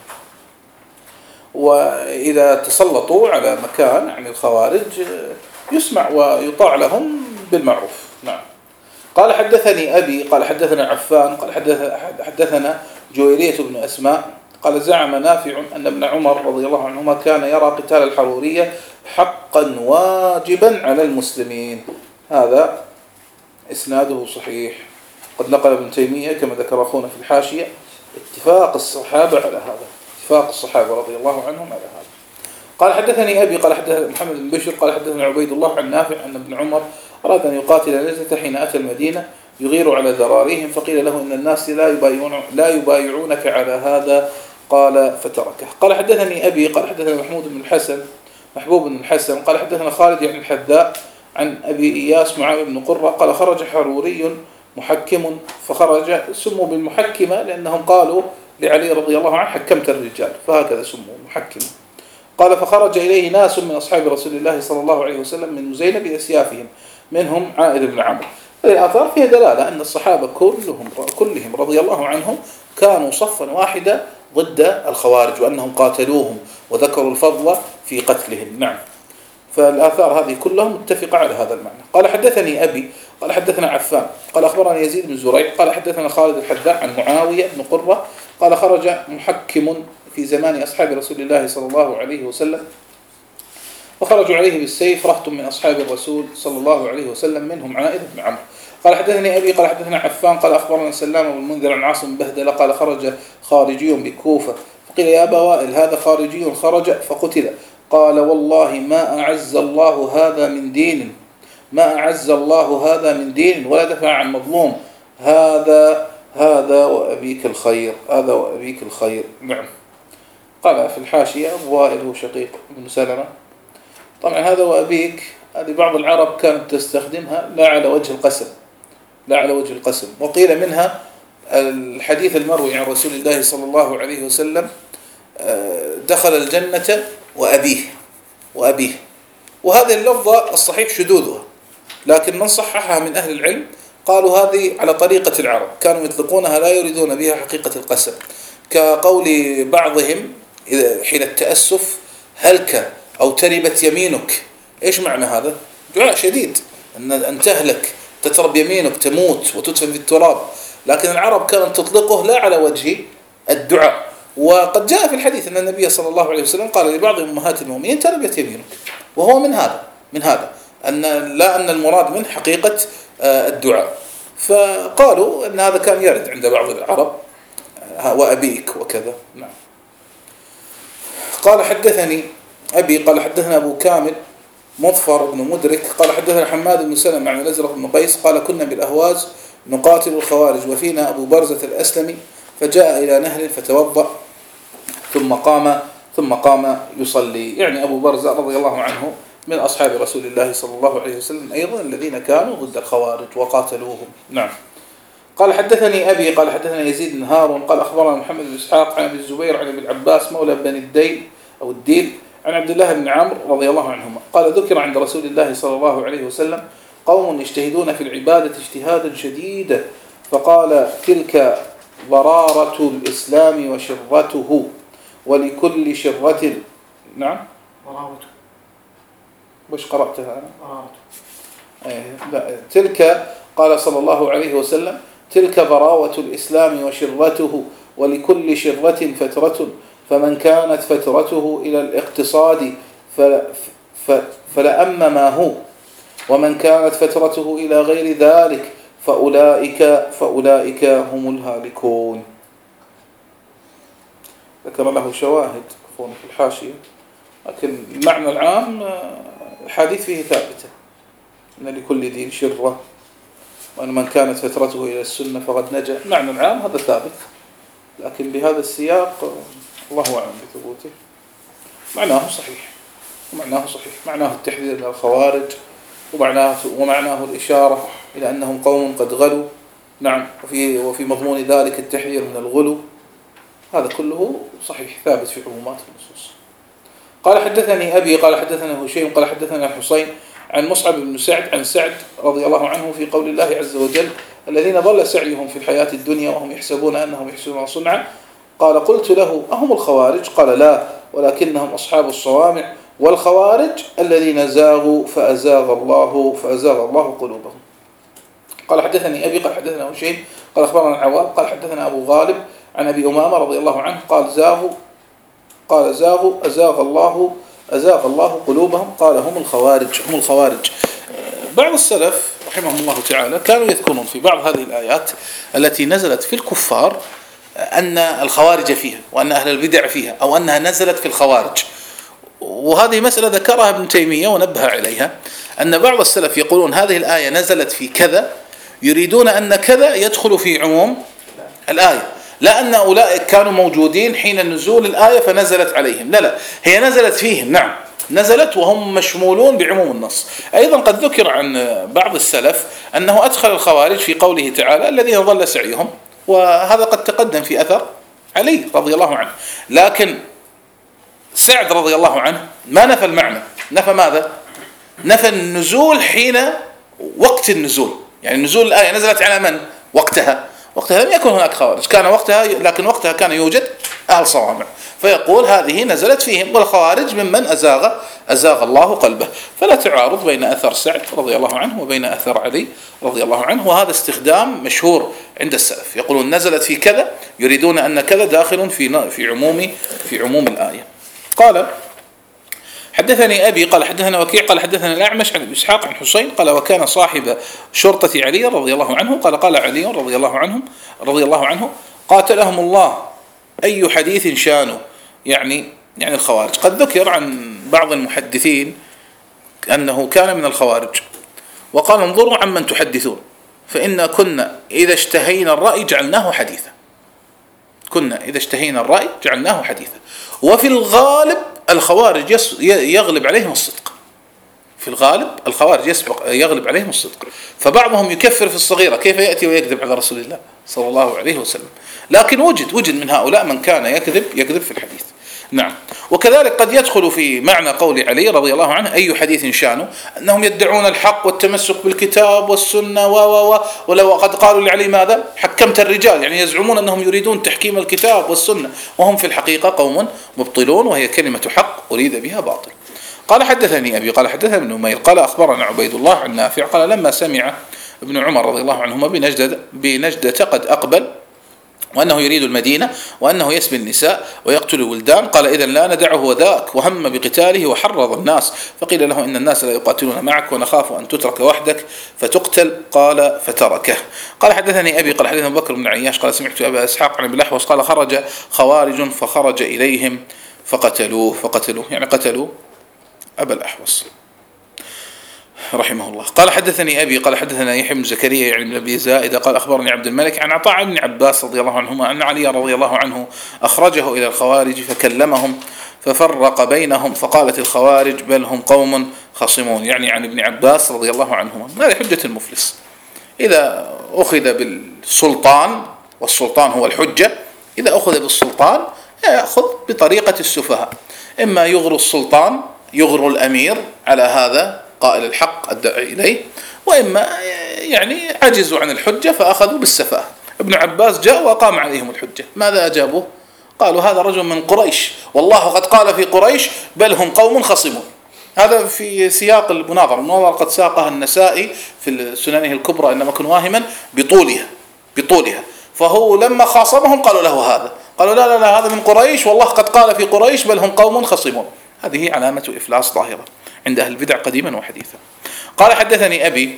S1: وإذا تسلطوا على مكان عن الخوارج يسمع ويطاع لهم بالمعروف. نعم. قال حدثني أبي قال حدثنا عفان قال حدثنا جويرية بن أسماء قال زعم نافع أن ابن عمر رضي الله عنهما كان يرى قتال الحرورية حقا واجبا على المسلمين. هذا إسناده صحيح. قد نقل ابن تيمية كما ذكر أخونا في الحاشية اتفاق الصحابة على هذا اتفاق الصحابة رضي الله عنهم على هذا. قال حدثني أبي قال حدثنا محمد بن بشر قال حدثنا عبيد الله عن نافع أن ابن عمر أراد أن يقاتل نزلة حين أتى المدينة يغير على ذراريهم فقيل له إن الناس لا يبايعون لا يبايعونك على هذا قال فتركه. قال حدثني أبي قال حدثنا محمود بن الحسن محبوب بن الحسن قال حدثنا خالد يعني الحذاء عن أبي إياس معاوية بن قرة قال خرج حروري محكم فخرج سموا بالمحكمة لأنهم قالوا لعلي رضي الله عنه حكمت الرجال فهكذا سموا محكمة. قال فخرج إليه ناس من أصحاب رسول الله صلى الله عليه وسلم من مزينة بأسيافهم منهم عائد بن عمرو. الآثار فيها دلالة أن الصحابة كلهم كلهم رضي الله عنهم كانوا صفا واحدا ضد الخوارج وأنهم قاتلوهم وذكروا الفضل في قتلهم. نعم. فالآثار هذه كلها متفقة على هذا المعنى. قال حدثني أبي قال حدثنا عفان قال أخبرني يزيد بن زريع قال حدثنا خالد الحذاء عن معاوية بن قرة قال خرج محكم في زمان أصحاب رسول الله صلى الله عليه وسلم وخرجوا عليه بالسيف رهط من أصحاب الرسول صلى الله عليه وسلم منهم عائد بن عمرو. قال حدثني أبي قال حدثنا عفان قال أخبرنا سلام بن المنذر عن عاصم بهدلة قال خرج خارجي بكوفة فقيل يا أبا وائل هذا خارجي خرج فقتل قال والله ما أعز الله هذا من دين ما أعز الله هذا من دين ولا دفع عن مظلوم هذا هذا وأبيك الخير هذا وأبيك الخير. نعم. قال في الحاشية أبو وائل هو شقيق بن سلمة. طبعا هذا وأبيك هذه بعض العرب كانت تستخدمها لا على وجه القسم لا على وجه القسم وقيل منها الحديث المروي عن رسول الله صلى الله عليه وسلم دخل الجنة وأبيه وأبيه وهذه اللفظة الصحيح شذوذها لكن من صححها من أهل العلم قالوا هذه على طريقة العرب كانوا يطلقونها لا يريدون بها حقيقة القسم كقول بعضهم حين التأسف هلك أو تربت يمينك. إيش معنى هذا؟ دعاء شديد، أن أن تهلك، تترب يمينك، تموت وتدفن في التراب. لكن العرب كانت تطلقه لا على وجه الدعاء. وقد جاء في الحديث أن النبي صلى الله عليه وسلم قال لبعض أمهات المؤمنين تربت يمينك، وهو من هذا من هذا أن لا أن المراد من حقيقة الدعاء. فقالوا أن هذا كان يرد عند بعض العرب، وأبيك وكذا. نعم. قال حدثني أبي قال حدثنا أبو كامل مظفر بن مدرك قال حدثنا حماد بن سلمة عن الأزرق بن قيس قال كنا بالأهواز نقاتل الخوارج وفينا أبو برزة الأسلمي فجاء إلى نهر فتوضأ ثم قام ثم قام يصلي. يعني أبو برزة رضي الله عنه من أصحاب رسول الله صلى الله عليه وسلم أيضا الذين كانوا ضد الخوارج وقاتلوهم. نعم. قال حدثني أبي قال حدثنا يزيد بن هارون قال أخبرنا محمد بن إسحاق عن أبي الزبير عن أبي العباس مولى بن الديل أو الديل عن عبد الله بن عمرو رضي الله عنهما قال ذكر عند رسول الله صلى الله عليه وسلم قوم يجتهدون في العبادة اجتهادا شديدا فقال تلك ضرارة الإسلام وشرته ولكل شرة. نعم.
S2: ضرارته.
S1: وش قرأتها أنا؟
S2: ضرارته.
S1: لا تلك قال صلى الله عليه وسلم تلك ضراوة الإسلام وشرته ولكل شرة فترة فمن كانت فترته إلى الاقتصاد فلأم ما هو ومن كانت فترته إلى غير ذلك فأولئك فأولئك هم الهالكون. ذكر له شواهد في الحاشية، لكن المعنى العام الحديث فيه ثابتة أن لكل دين شرة وأن من كانت فترته إلى السنة فقد نجا. المعنى العام هذا ثابت، لكن بهذا السياق الله أعلم بثبوته. معناه صحيح ومعناه صحيح معناه التحذير من الخوارج ومعناه ومعناه الإشارة إلى أنهم قوم قد غلوا. نعم. وفي وفي مضمون ذلك التحذير من الغلو. هذا كله صحيح ثابت في عمومات النصوص. قال حدثني أبي قال حدثنا هشيم قال حدثنا الحسين عن مصعب بن سعد عن سعد رضي الله عنه في قول الله عز وجل الذين ضل سعيهم في الحياة الدنيا وهم يحسبون أنهم يحسنون صنعا قال قلت له أهم الخوارج قال لا ولكنهم أصحاب الصوامع والخوارج الذين زاغوا فأزاغ الله فأزاغ الله قلوبهم. قال حدثني أبي قال حدثنا هشيم قال أخبرنا العوام قال حدثنا أبو غالب عن أبي أمامة رضي الله عنه قال زاغوا قال زاغوا أزاغ الله أزاغ الله قلوبهم قال هم الخوارج هم الخوارج. بعض السلف رحمهم الله تعالى كانوا يذكرون في بعض هذه الآيات التي نزلت في الكفار أن الخوارج فيها وأن أهل البدع فيها أو أنها نزلت في الخوارج. وهذه مسألة ذكرها ابن تيمية ونبه عليها أن بعض السلف يقولون هذه الآية نزلت في كذا يريدون أن كذا يدخل في عموم الآية، لا أن أولئك كانوا موجودين حين نزول الآية فنزلت عليهم، لا لا هي نزلت فيهم. نعم نزلت وهم مشمولون بعموم النص. أيضا قد ذكر عن بعض السلف أنه أدخل الخوارج في قوله تعالى الذين ضل سعيهم، وهذا قد تقدم في أثر علي رضي الله عنه. لكن سعد رضي الله عنه ما نفى المعنى، نفى ماذا؟ نفى النزول حين وقت النزول، يعني نزول الآية نزلت على من؟ وقتها وقتها لم يكن هناك خوارج، كان وقتها لكن وقتها كان يوجد أهل صوامع، فيقول هذه نزلت فيهم والخوارج ممن أزاغ أزاغ الله قلبه. فلا تعارض بين أثر سعد رضي الله عنه وبين أثر علي رضي الله عنه، وهذا استخدام مشهور عند السلف، يقولون نزلت في كذا يريدون أن كذا داخل في في عموم في عموم الآية. قال حدثني أبي قال حدثنا وكيع قال حدثنا الأعمش عن إسحاق عن حسين قال وكان صاحب شرطة علي رضي الله عنه قال قال علي رضي الله عنهم رضي الله عنه قاتلهم الله أي حديث شانوا، يعني يعني الخوارج. قد ذكر عن بعض المحدثين أنه كان من الخوارج وقال انظروا عمن تحدثون فإن كنا إذا اشتهينا الرأي جعلناه حديثا، كنا إذا اشتهينا الرأي جعلناه حديثا. وفي الغالب الخوارج يغلب عليهم الصدق، في الغالب الخوارج يسبق يغلب عليهم الصدق، فبعضهم يكفر في الصغيرة كيف يأتي ويكذب على رسول الله صلى الله عليه وسلم، لكن وجد وجد من هؤلاء من كان يكذب يكذب في الحديث. نعم. وكذلك قد يدخل في معنى قول علي رضي الله عنه أي حديث شانوا أنهم يدعون الحق والتمسك بالكتاب والسنة و و و ولو قد قالوا لعلي ماذا حكمت الرجال، يعني يزعمون أنهم يريدون تحكيم الكتاب والسنة وهم في الحقيقة قوم مبطلون وهي كلمة حق أريد بها باطل. قال حدثني أبي قال حدثنا ابن نمير قال أخبرنا عبيد الله عن نافع قال لما سمع ابن عمر رضي الله عنهما بنجدة, بنجدة قد أقبل وأنه يريد المدينة وأنه يسبي النساء ويقتل الولدان قال إذن لا ندعه وذاك، وهم بقتاله وحرض الناس، فقيل له إن الناس لا يقاتلون معك ونخاف أن تترك وحدك فتقتل، قال فتركه. قال حدثني أبي قال حدثنا أبو بكر بن عياش قال سمعت أبا إسحاق عن ابن الأحوص قال خرج خوارج فخرج إليهم فقتلوه فقتلوه يعني قتلوا أبا الأحوص رحمه الله. قال حدثني أبي قال حدثنا يحيى بن زكريا يعني بن أبي زائدة قال أخبرني عبد الملك عن عطاء بن عباس رضي الله عنهما أن علي رضي الله عنه أخرجه إلى الخوارج فكلمهم ففرق بينهم فقالت الخوارج بل هم قوم خصمون، يعني عن ابن عباس رضي الله عنهما. هذه حجة المفلس، إذا أخذ بالسلطان والسلطان هو الحجة، إذا أخذ بالسلطان يأخذ بطريقة السفهاء، إما يغر السلطان يغر الأمير على هذا قائل الحق الداعي إليه، وإما يعني عجزوا عن الحجة فأخذوا بالسفاهة. ابن عباس جاء وقام عليهم الحجة، ماذا أجابوه؟ قالوا هذا رجل من قريش والله قد قال في قريش بل هم قوم خصمون. هذا في سياق المناظرة، المناظرة قد ساقها النسائي في سننه الكبرى إنما كن واهما بطولها بطولها فهو لما خاصمهم قالوا له هذا، قالوا لا لا لا هذا من قريش والله قد قال في قريش بل هم قوم خصمون. هذه علامة إفلاس ظاهرة عند أهل البدع قديما وحديثا. قال حدثني أبي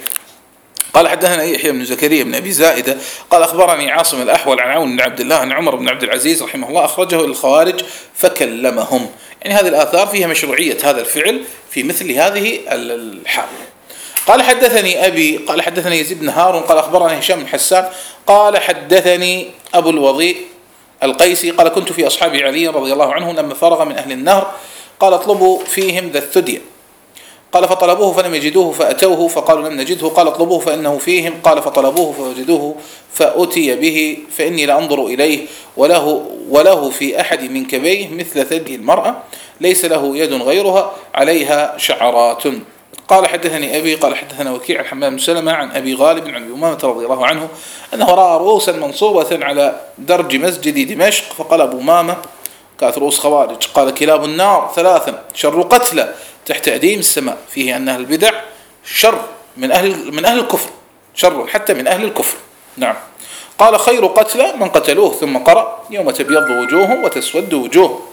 S1: قال حدثنا يحيى بن زكريا بن أبي زائدة قال أخبرني عاصم الأحول عن عون بن عبد الله عن عمر بن عبد العزيز رحمه الله أخرجه الخوارج فكلمهم. يعني هذه الآثار فيها مشروعية هذا الفعل في مثل هذه الحال. قال حدثني أبي قال حدثني يزيد بن هارون قال أخبرني هشام بن حسان قال حدثني أبو الوضيء القيسي قال كنت في أصحاب علي رضي الله عنه لما فرغ من أهل النهر قال اطلبوا فيهم ذا الثدي، قال فطلبوه فلم يجدوه فأتوه فقالوا لم نجده، قال اطلبوه فإنه فيهم، قال فطلبوه فوجدوه فأتي به فإني لأنظر إليه وله, وله في أحد منكبيه مثل ثدي المرأة ليس له يد غيرها عليها شعرات. قال حدثني أبي قال حدثنا وكيع عن حماد بن سلمة عن أبي غالب عن أبي أمامة رضي الله عنه أنه رأى رؤوسا منصوبة على درج مسجد دمشق فقال أبو أمامة كانت رؤوس خوارج، قال كلاب النار ثلاثا شر قتلى تحت أديم السماء، فيه أن أهل البدع شر من أهل من أهل الكفر، شر حتى من أهل الكفر. نعم. قال خير قتلى من قتلوه، ثم قرأ يوم تبيض وجوه وتسود وجوه.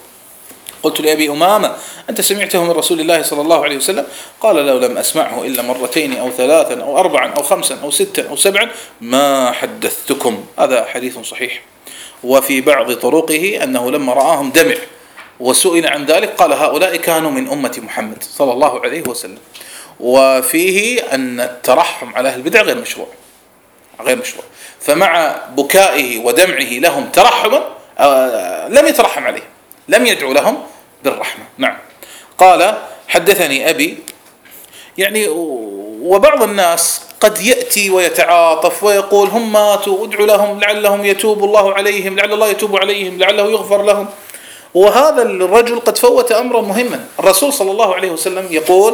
S1: قلت لأبي أمامة أنت سمعته من رسول الله صلى الله عليه وسلم؟ قال لو لم أسمعه إلا مرتين أو ثلاثا أو أربعا أو خمسا أو ستا أو سبعا ما حدثتكم. هذا حديث صحيح. وفي بعض طرقه أنه لما رآهم دمع وسئل عن ذلك قال هؤلاء كانوا من أمة محمد صلى الله عليه وسلم. وفيه أن الترحم على أهل البدع غير مشروع غير مشروع فمع بكائه ودمعه لهم ترحما لم يترحم عليه، لم يدعو لهم بالرحمة. نعم. قال حدثني أبي يعني وبعض الناس قد يأتي ويتعاطف ويقول هم ماتوا ادعوا لهم لعلهم يتوب الله عليهم، لعل الله يتوب عليهم، لعله يغفر لهم. وهذا الرجل قد فوت أمرا مهما. الرسول صلى الله عليه وسلم يقول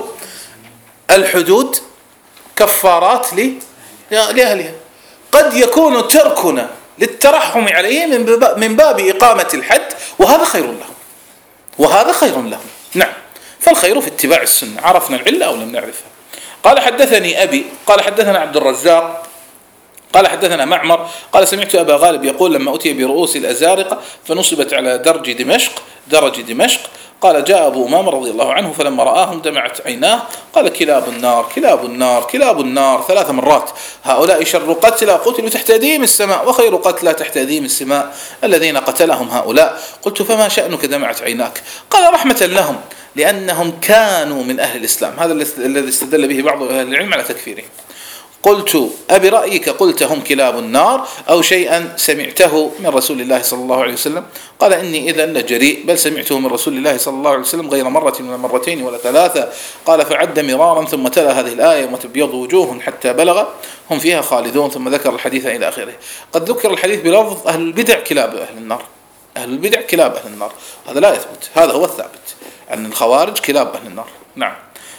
S1: الحدود كفارات لأهلها. قد يكون تركنا للترحم عليهم من باب إقامة الحد، وهذا خير لهم وهذا خير لهم. نعم. فالخير في اتباع السنة، عرفنا العلة أو لم نعرفها. قال حدثني أبي قال حدثنا عبد الرزاق قال حدثنا معمر قال سمعت أبا غالب يقول لما أتي برؤوس الأزارقة فنصبت على درج دمشق درج دمشق قال جاء أبو أمامة رضي الله عنه فلما رآهم دمعت عيناه قال كلاب النار كلاب النار كلاب النار ثلاث مرات، هؤلاء شر قتلى قتلوا تحت أديم السماء وخير قتلى تحت أديم السماء الذين قتلهم هؤلاء. قلت فما شأنك دمعت عيناك؟ قال رحمة لهم لأنهم كانوا من أهل الإسلام. هذا الذي استدل به بعض أهل العلم على تكفيرهم. قلت أبي رأيك قلت هم كلاب النار أو شيئا سمعته من رسول الله صلى الله عليه وسلم؟ قال إني إذا لجريء بل سمعته من رسول الله صلى الله عليه وسلم غير مرة ولا مرتين ولا ثلاثة. قال فعد مرارا ثم تلا هذه الآية وتبيض وجوه حتى بلغ هم فيها خالدون، ثم ذكر الحديث إلى آخره. قد ذكر الحديث بلفظ أهل البدع كلاب أهل النار، أهل البدع كلاب أهل النار، هذا لا يثبت، هذا هو الثابت أن الخوارج كلاب أهل النار. نعم.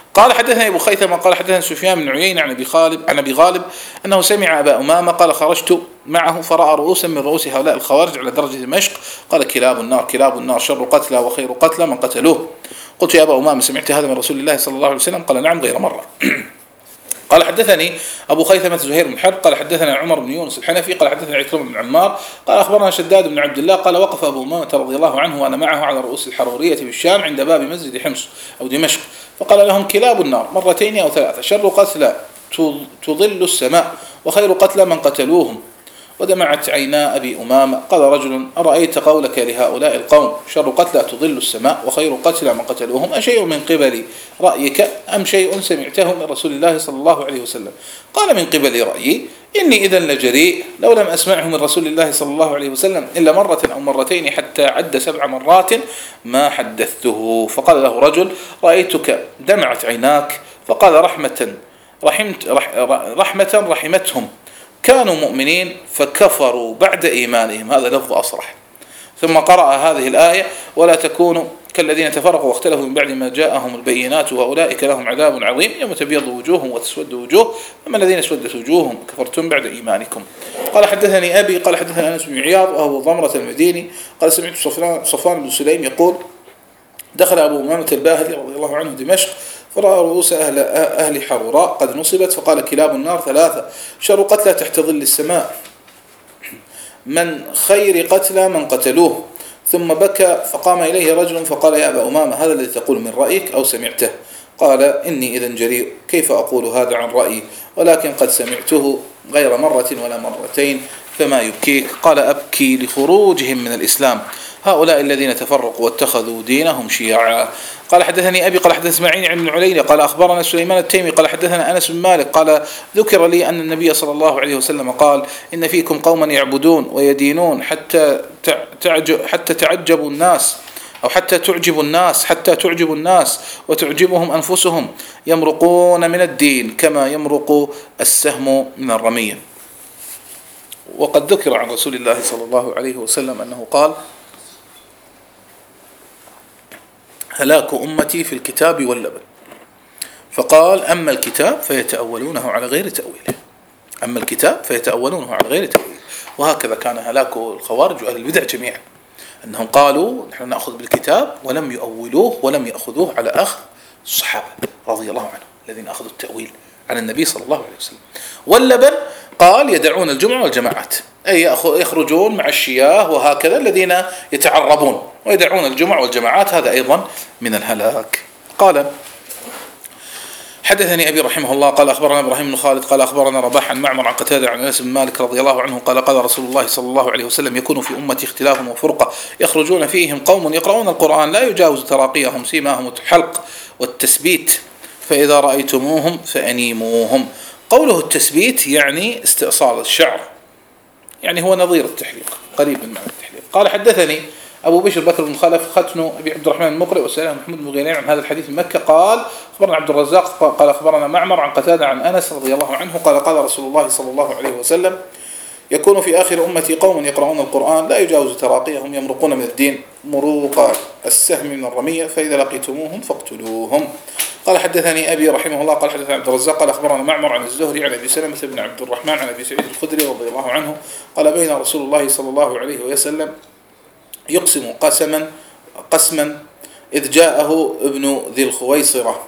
S1: قال حدثنا أبو خيثمة قال حدثنا سفيان بن عيينة عن أبي غالب عن أبي غالب أنه سمع أبا أمامة قال خرجت معه فرأى رؤوسا من رؤوس هؤلاء الخوارج على درج دمشق قال كلاب النار كلاب النار شر قتلى وخير قتلى من قتلوه. قلت يا أبا أمامة سمعت هذا من رسول الله صلى الله عليه وسلم؟ قال نعم غير مرة. قال حدثني أبو خيثمة زهير بن حرب قال حدثنا عمر بن يونس الحنفي قال حدثنا عكرمة بن عمار قال أخبرنا شداد بن عبد الله قال وقف أبو أمامة رضي الله عنه وأنا معه على رؤوس الحرورية في الشام عند باب مسجد حمص أو دمشق فقال لهم كلاب النار مرتين أو ثلاثة شر قتلى تظل السماء وخير قتلى من قتلوهم. ودمعت عينا أبي أمامة قال رجل أرأيت قولك لهؤلاء القوم شر قتلى تظل السماء وخير قتلى من قتلوهم أشيء من قبل رأيك أم شيء سمعته من رسول الله صلى الله عليه وسلم؟ قال من قبل رأيي إني إذا لجريء لو لم أسمعه من رسول الله صلى الله عليه وسلم إلا مرة أو مرتين حتى عد سبع مرات ما حدثته. فقال له رجل رأيتك دمعت عيناك فقال رحمة رحمت رحمة رحمتهم كانوا مؤمنين فكفروا بعد إيمانهم. هذا لفظ أصرح. ثم قرأ هذه الآية ولا تكونوا كالذين تفرقوا واختلفوا من بعد ما جاءهم البينات وأولئك لهم عذاب عظيم يوم تبيض وجوههم وتسود وجوه أما الذين اسودت وجوههم كفرتم بعد إيمانكم. قال حدثني أبي قال حدثنا أنس بن عياض وأبو ضمرة المديني قال سمعت صفوان بن سليم يقول دخل أبو أمامة الباهلي رضي الله عنه دمشق فرأى رؤوس أهل, أهل حروراء قد نصبت فقال كلاب النار ثلاثة شر قتلى تحت ظل السماء من خير قتلى من قتلوه. ثم بكى فقام إليه رجل فقال يا أبا أمامة هذا الذي تقول من رأيك أو سمعته؟ قال إني إذن جريء كيف أقول هذا عن رأيي ولكن قد سمعته غير مرة ولا مرتين فما يبكيك؟ قال أبكي لخروجهم من الإسلام هؤلاء الذين تفرقوا واتخذوا دينهم شيعا. قال حدثني أبي قال حدث اسماعيل عن ابن عليلة قال أخبرنا سليمان التيمي قال حدثنا أنس بن مالك قال ذكر لي أن النبي صلى الله عليه وسلم قال إن فيكم قوما يعبدون ويدينون حتى تعجب حتى تعجبوا الناس أو حتى تعجب الناس حتى تعجب الناس وتعجبهم أنفسهم يمرقون من الدين كما يمرق السهم من الرمية. وقد ذكر عن رسول الله صلى الله عليه وسلم أنه قال هلاك أمتي في الكتاب واللبن فقال أما الكتاب فيتأولونه على غير تأويله أما الكتاب فيتأولونه على غير تأويله. وهكذا كان هلاك الخوارج وأهل البدع جميعا أنهم قالوا نحن نأخذ بالكتاب ولم يؤولوه ولم يأخذوه على أخذ الصحابة رضي الله عنهم الذين أخذوا التأويل عن النبي صلى الله عليه وسلم. واللبن قال يدعون الجمعة والجماعات أي يخرجون مع الشياه وهكذا الذين يتعربون ويدعون الجمعة والجماعات هذا أيضا من الهلاك. قال حدثني أبي رحمه الله قال أخبرنا إبراهيم بن خالد قال أخبرنا رباح عن معمر عن قتادة عن أنس بن مالك رضي الله عنه قال قال رسول الله صلى الله عليه وسلم يكون في أمتي اختلاف وفرقة يخرجون فيهم قوم يقرؤون القرآن لا يجاوز تراقيهم سيماهم الحلق والتثبيت فإذا رأيتموهم فأنيموهم. قوله التثبيت يعني استئصال الشعر يعني هو نظير التحليق قريب من معنى التحليق. قال حدثني أبو بشر بكر بن خلف ختن أبي عبد الرحمن المقرئ وسلام محمود بن غيلان عن هذا الحديث من مكة قال أخبرنا عبد الرزاق قال أخبرنا معمر عن قتادة عن أنس رضي الله عنه قال قال رسول الله صلى الله عليه وسلم يكون في آخر أمتي قوم يقرؤون القرآن لا يجاوز تراقيهم يمرقون من الدين مروق السهم من الرمية فإذا لقيتموهم فاقتلوهم. قال حدثني أبي رحمه الله قال حدثنا عبد الرزاق قال أخبرنا معمر عن الزهري عن أبي سلمة بن عبد الرحمن عن أبي سعيد الخدري رضي الله عنه قال بين رسول الله صلى الله عليه وسلم يقسم قسما قسما إذ جاءه ابن ذي الخويصرة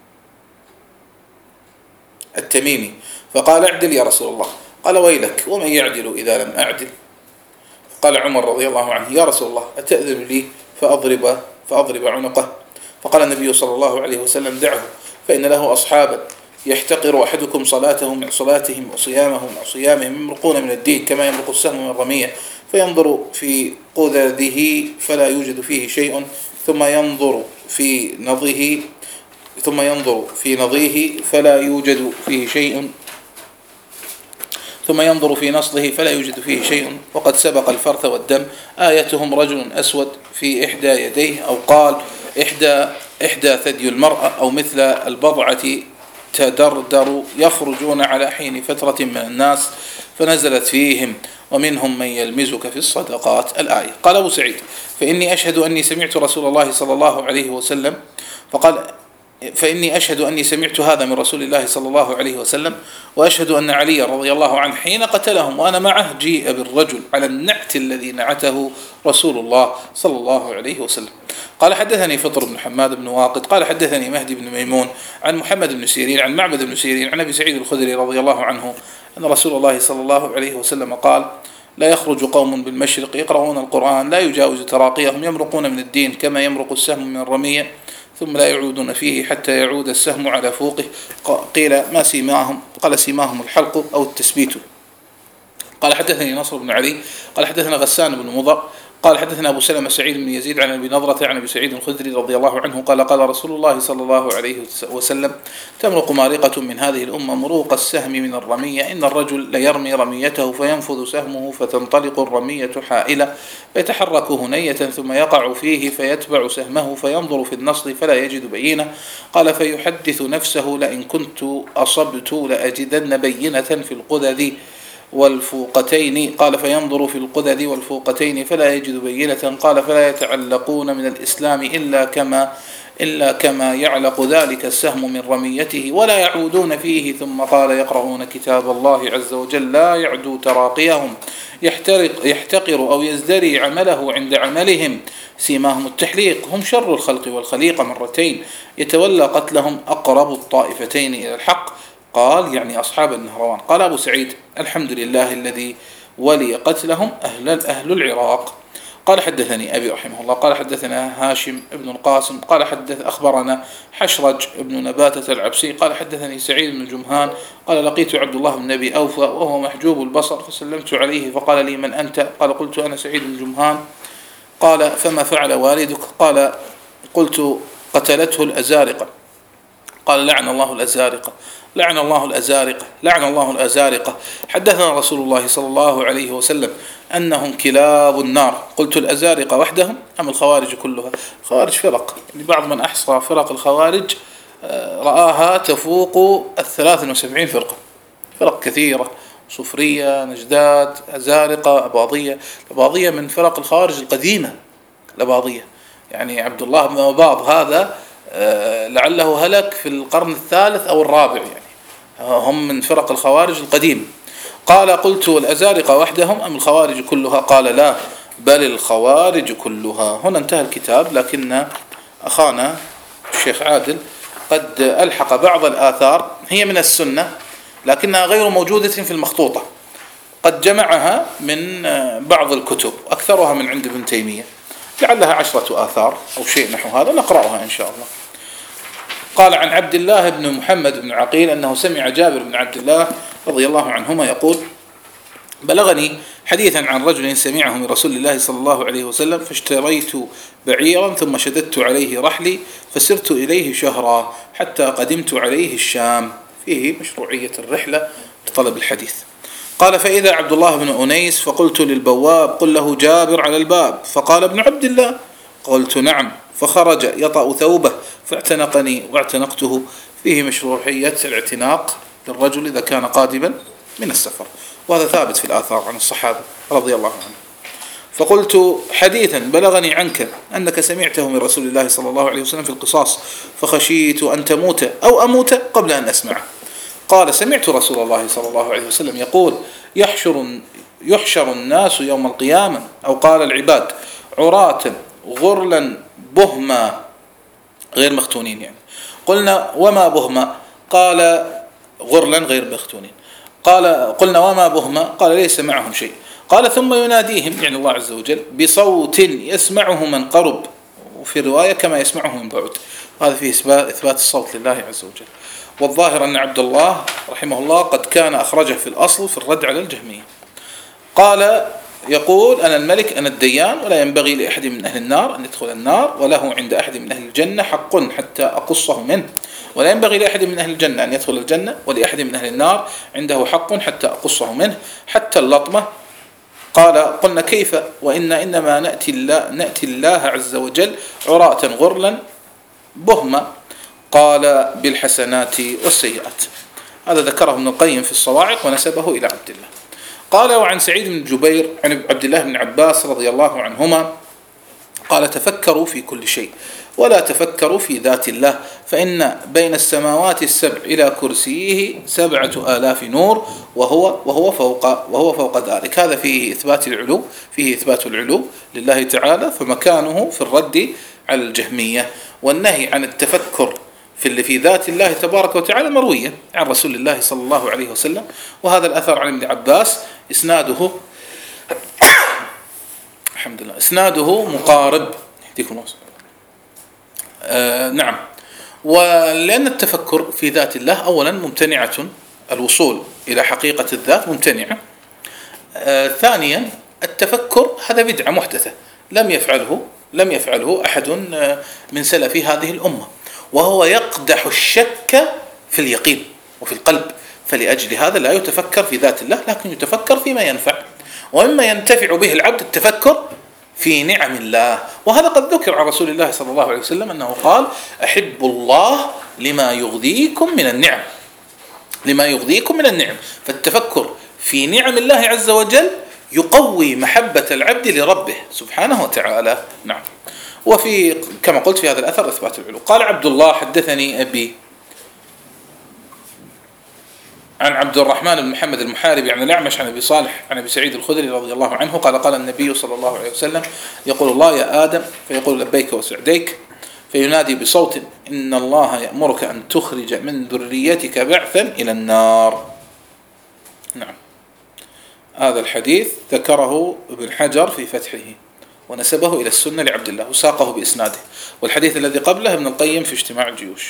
S1: التميمي فقال اعدل يا رسول الله قال ويلك ومن يعدل إذا لم أعدل؟ قال عمر رضي الله عنه يا رسول الله أتأذن لي فأضرب, فأضرب عنقه؟ فقال النبي صلى الله عليه وسلم دعه فإن له أصحابا يحتقر أحدكم صلاته من صلاتهم وصيامه مع صيامهم يمرقون من الدين كما يمرق السهم من الرمية فينظر في قذذه فلا يوجد فيه شيء ثم ينظر في نضيه ثم ينظر في نضيه فلا يوجد فيه شيء ثم ينظر في نصله فلا يوجد فيه شيء وقد سبق الفرث والدم. آيتهم رجل أسود في إحدى يديه أو قال إحدى إحدى ثدي المرأة أو مثل البضعة تدردر يخرجون على حين فترة من الناس فنزلت فيهم ومنهم من يلمزك في الصدقات الآية. قال أبو سعيد فإني أشهد أني سمعت رسول الله صلى الله عليه وسلم فقال فإني أشهد أني سمعت هذا من رسول الله صلى الله عليه وسلم، وأشهد أن علي رضي الله عنه حين قتلهم وأنا معه جيء بالرجل على النعت الذي نعته رسول الله صلى الله عليه وسلم. قال حدثني فطر بن حماد بن واقد قال حدثني مهدي بن ميمون عن محمد بن سيرين عن معبد بن سيرين عن أبي سعيد الخدري رضي الله عنه أن رسول الله صلى الله عليه وسلم قال: لا يخرج قوم بالمشرق يقرؤون القرآن لا يجاوز تراقيهم يمرقون من الدين كما يمرق السهم من الرمية ثم لا يعودون فيه حتى يعود السهم على فوقه. قيل: ما سيماهم؟ قال: سيماهم الحلق أو التثبيت. قال حدثني نصر بن علي قال حدثنا غسان بن مضر قال حدثنا أبو سلمة سعيد بن يزيد عن أبي نضرة عن أبي سعيد الخدري رضي الله عنه قال: قال رسول الله صلى الله عليه وسلم: تمرق مارقة من هذه الأمة مروق السهم من الرمية، إن الرجل ليرمي رميته فينفذ سهمه فتنطلق الرمية حائلة فيتحرك هنية ثم يقع فيه فيتبع سهمه فينظر في النصل فلا يجد بينة. قال: فيحدث نفسه: لئن كنت أصبت لأجدن بينة في القدد والفوقتين. قال: فينظر في القدد والفوقتين فلا يجد بينة. قال: فلا يتعلقون من الإسلام إلا كما إلا كما يعلق ذلك السهم من رميته ولا يعودون فيه. ثم قال: يقرؤون كتاب الله عز وجل لا يعدو تراقيهم يحترق يحتقر أو يزدري عمله عند عملهم سيماهم التحليق، هم شر الخلق والخليقة مرتين، يتولى قتلهم أقرب الطائفتين إلى الحق. قال: يعني أصحاب النهروان. قال أبو سعيد: الحمد لله الذي ولي قتلهم أهل, أهل العراق. قال حدثني أبي رحمه الله قال حدثنا هاشم ابن القاسم قال حدث أخبرنا حشرج ابن نباتة العبسي قال حدثني سعيد بن جمهان قال: لقيت عبد الله بن أبي أوفى وهو محجوب البصر فسلمت عليه فقال لي: من أنت؟ قال: قلت: أنا سعيد بن جمهان. قال: فما فعل والدك؟ قال: قلت: قتلته الأزارقة. قال: لعن الله الأزارقة لعن الله الأزارقة لعن الله الأزارقة. حدثنا رسول الله صلى الله عليه وسلم أنهم كلاب النار. قلت: الأزارقة وحدهم أم الخوارج كلها؟ الخوارج فرق، يعني بعض من أحصى فرق الخوارج رآها تفوق الثلاث وسبعين فرقة، فرق كثيرة: صفرية، نجدات، أزارقة، أباضية. الأباضية من فرق الخوارج القديمة، الأباضية يعني عبد الله بن أباض هذا لعله هلك في القرن الثالث أو الرابع، يعني هم من فرق الخوارج القديم. قال: قلت: الأزارقة وحدهم أم الخوارج كلها؟ قال: لا، بل الخوارج كلها. هنا انتهى الكتاب، لكن أخانا الشيخ عادل قد ألحق بعض الآثار هي من السنة لكنها غير موجودة في المخطوطة، قد جمعها من بعض الكتب أكثرها من عند ابن تيمية، لعلها عشرة آثار أو شيء نحو هذا، نقرأها إن شاء الله. قال: عن عبد الله بن محمد بن عقيل أنه سمع جابر بن عبد الله رضي الله عنهما يقول: بلغني حديثا عن رجل سمعه من رسول الله صلى الله عليه وسلم: فاشتريت بعيرا ثم شددت عليه رحلي فسرت إليه شهرا حتى قدمت عليه الشام. فيه مشروعية الرحلة لطلب الحديث. قال: فإذا عبد الله بن أنيس فقلت للبواب: قل له جابر على الباب. فقال: ابن عبد الله. قلت: نعم. فخرج يطأ ثوبه فاعتنقني واعتنقته. فيه مشروعية الاعتناق للرجل إذا كان قادما من السفر، وهذا ثابت في الآثار عن الصحابة رضي الله عنهم. فقلت: حديثا بلغني عنك أنك سمعته من رسول الله صلى الله عليه وسلم في القصاص فخشيت أن تموت أو أموت قبل أن أسمعه. قال: سمعت رسول الله صلى الله عليه وسلم يقول: يحشر, يحشر الناس يوم القيامة، أو قال العباد، عراة غرلا بهما غير مختونين. يعني قلنا: وما بهما؟ قال: غرلا غير مختونين. قال: قلنا: وما بهما؟ قال: ليس معهم شيء. قال: ثم يناديهم، يعني الله عز وجل، بصوت يسمعه من قرب، وفي رواية كما يسمعه من بعد. وهذا فيه إثبات الصوت لله عز وجل. والظاهر أن عبد الله رحمه الله قد كان أخرجه في الأصل في الرد على الجهمية. قال: يقول: أنا الملك أنا الديان، ولا ينبغي لأحد من أهل النار أن يدخل النار، وله عند أحد من أهل الجنة حق حتى أقصه منه، ولا ينبغي لأحد من أهل الجنة أن يدخل الجنة، ولأحد من أهل النار عنده حق حتى أقصه منه، حتى اللطمة. قال: قلنا: كيف وإن إنما نأتي الله, نأتي الله عز وجل عراة غرلا بهما. قال: بالحسنات والسيئات. هذا ذكره ابن القيم في الصواعق ونسبه إلى عبد الله. قال: وعن سعيد بن جبير عن عبد الله بن عباس رضي الله عنهما قال تفكروا في كل شيء ولا تفكروا في ذات الله، فإن بين السماوات السبع إلى كرسيه سبعة آلاف نور وهو وهو فوق وهو فوق ذلك. هذا فيه إثبات العلو، فيه إثبات العلو لله تعالى، فمكانه في الرد على الجهمية. والنهي عن التفكر في اللي في ذات الله تبارك وتعالى مرويا عن رسول الله صلى الله عليه وسلم. وهذا الأثر عن ابن عباس إسناده الحمد لله إسناده مقارب. يهديكم الله. آه نعم. ولأن التفكر في ذات الله أولا ممتنعة، الوصول إلى حقيقة الذات ممتنعة. آه ثانيا التفكر هذا بدعة محدثة لم يفعله لم يفعله أحد من سلف هذه الأمة، وهو يقدح الشك في اليقين وفي القلب. فلأجل هذا لا يتفكر في ذات الله، لكن يتفكر فيما ينفع، ومما ينتفع به العبد التفكر في نعم الله. وهذا قد ذكر عن رسول الله صلى الله عليه وسلم أنه قال أحب الله لما يغذيكم من النعم لما يغذيكم من النعم. فالتفكر في نعم الله عز وجل يقوي محبة العبد لربه سبحانه وتعالى. نعم. وفي كما قلت في هذا الأثر إثبات العلو. قال عبد الله حدثني أبي عن عبد الرحمن بن محمد المحاربي عن الأعمش عن أبي صالح عن أبي سعيد الخدري رضي الله عنه قال قال النبي صلى الله عليه وسلم يقول الله يا آدم فيقول لبيك وسعديك، فينادي بصوت إن الله يأمرك أن تخرج من ذريتك بعثا إلى النار. نعم. هذا الحديث ذكره ابن حجر في فتحه ونسبه إلى السنة لعبد الله وساقه بإسناده، والحديث الذي قبله ابن القيم في اجتماع الجيوش.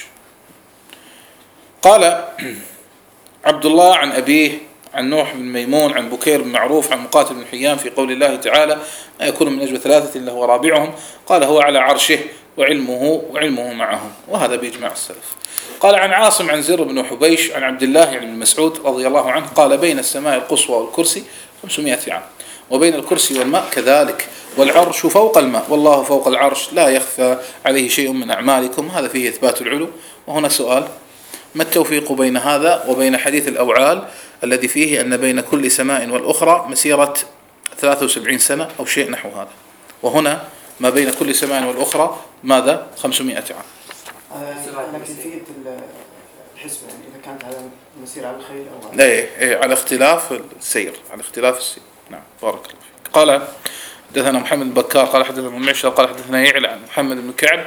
S1: قال عبد الله عن أبيه عن نوح بن ميمون عن بكير بن معروف عن مقاتل بن حيان في قول الله تعالى ما يكون من نجوى ثلاثة إلا هو رابعهم قال هو على عرشه وعلمه وعلمه معهم، وهذا بإجماع السلف. قال عن عاصم عن زر بن حبيش عن عبد الله يعني بن مسعود رضي الله عنه قال بين السماء القصوى والكرسي خمسمائة عام، وبين الكرسي والماء كذلك، والعرش فوق الماء والله فوق العرش لا يخفى عليه شيء من أعمالكم. هذا فيه إثبات العلو. وهنا سؤال: ما التوفيق بين هذا وبين حديث الأوعال الذي فيه أن بين كل سماء والأخرى مسيرة ثلاثة وسبعين سنة أو شيء نحو هذا، وهنا ما بين كل سماء والأخرى ماذا؟ خمسمائة عام.
S2: لكن في الحسبة يعني إذا كانت على مسير على الخيل أو
S1: على إيه إيه على اختلاف السير على اختلاف السير. نعم بارك الله فيك. قال حدثنا محمد بن بكار قال حدثنا المعشر قال حدثنا يعلى عن محمد بن كعب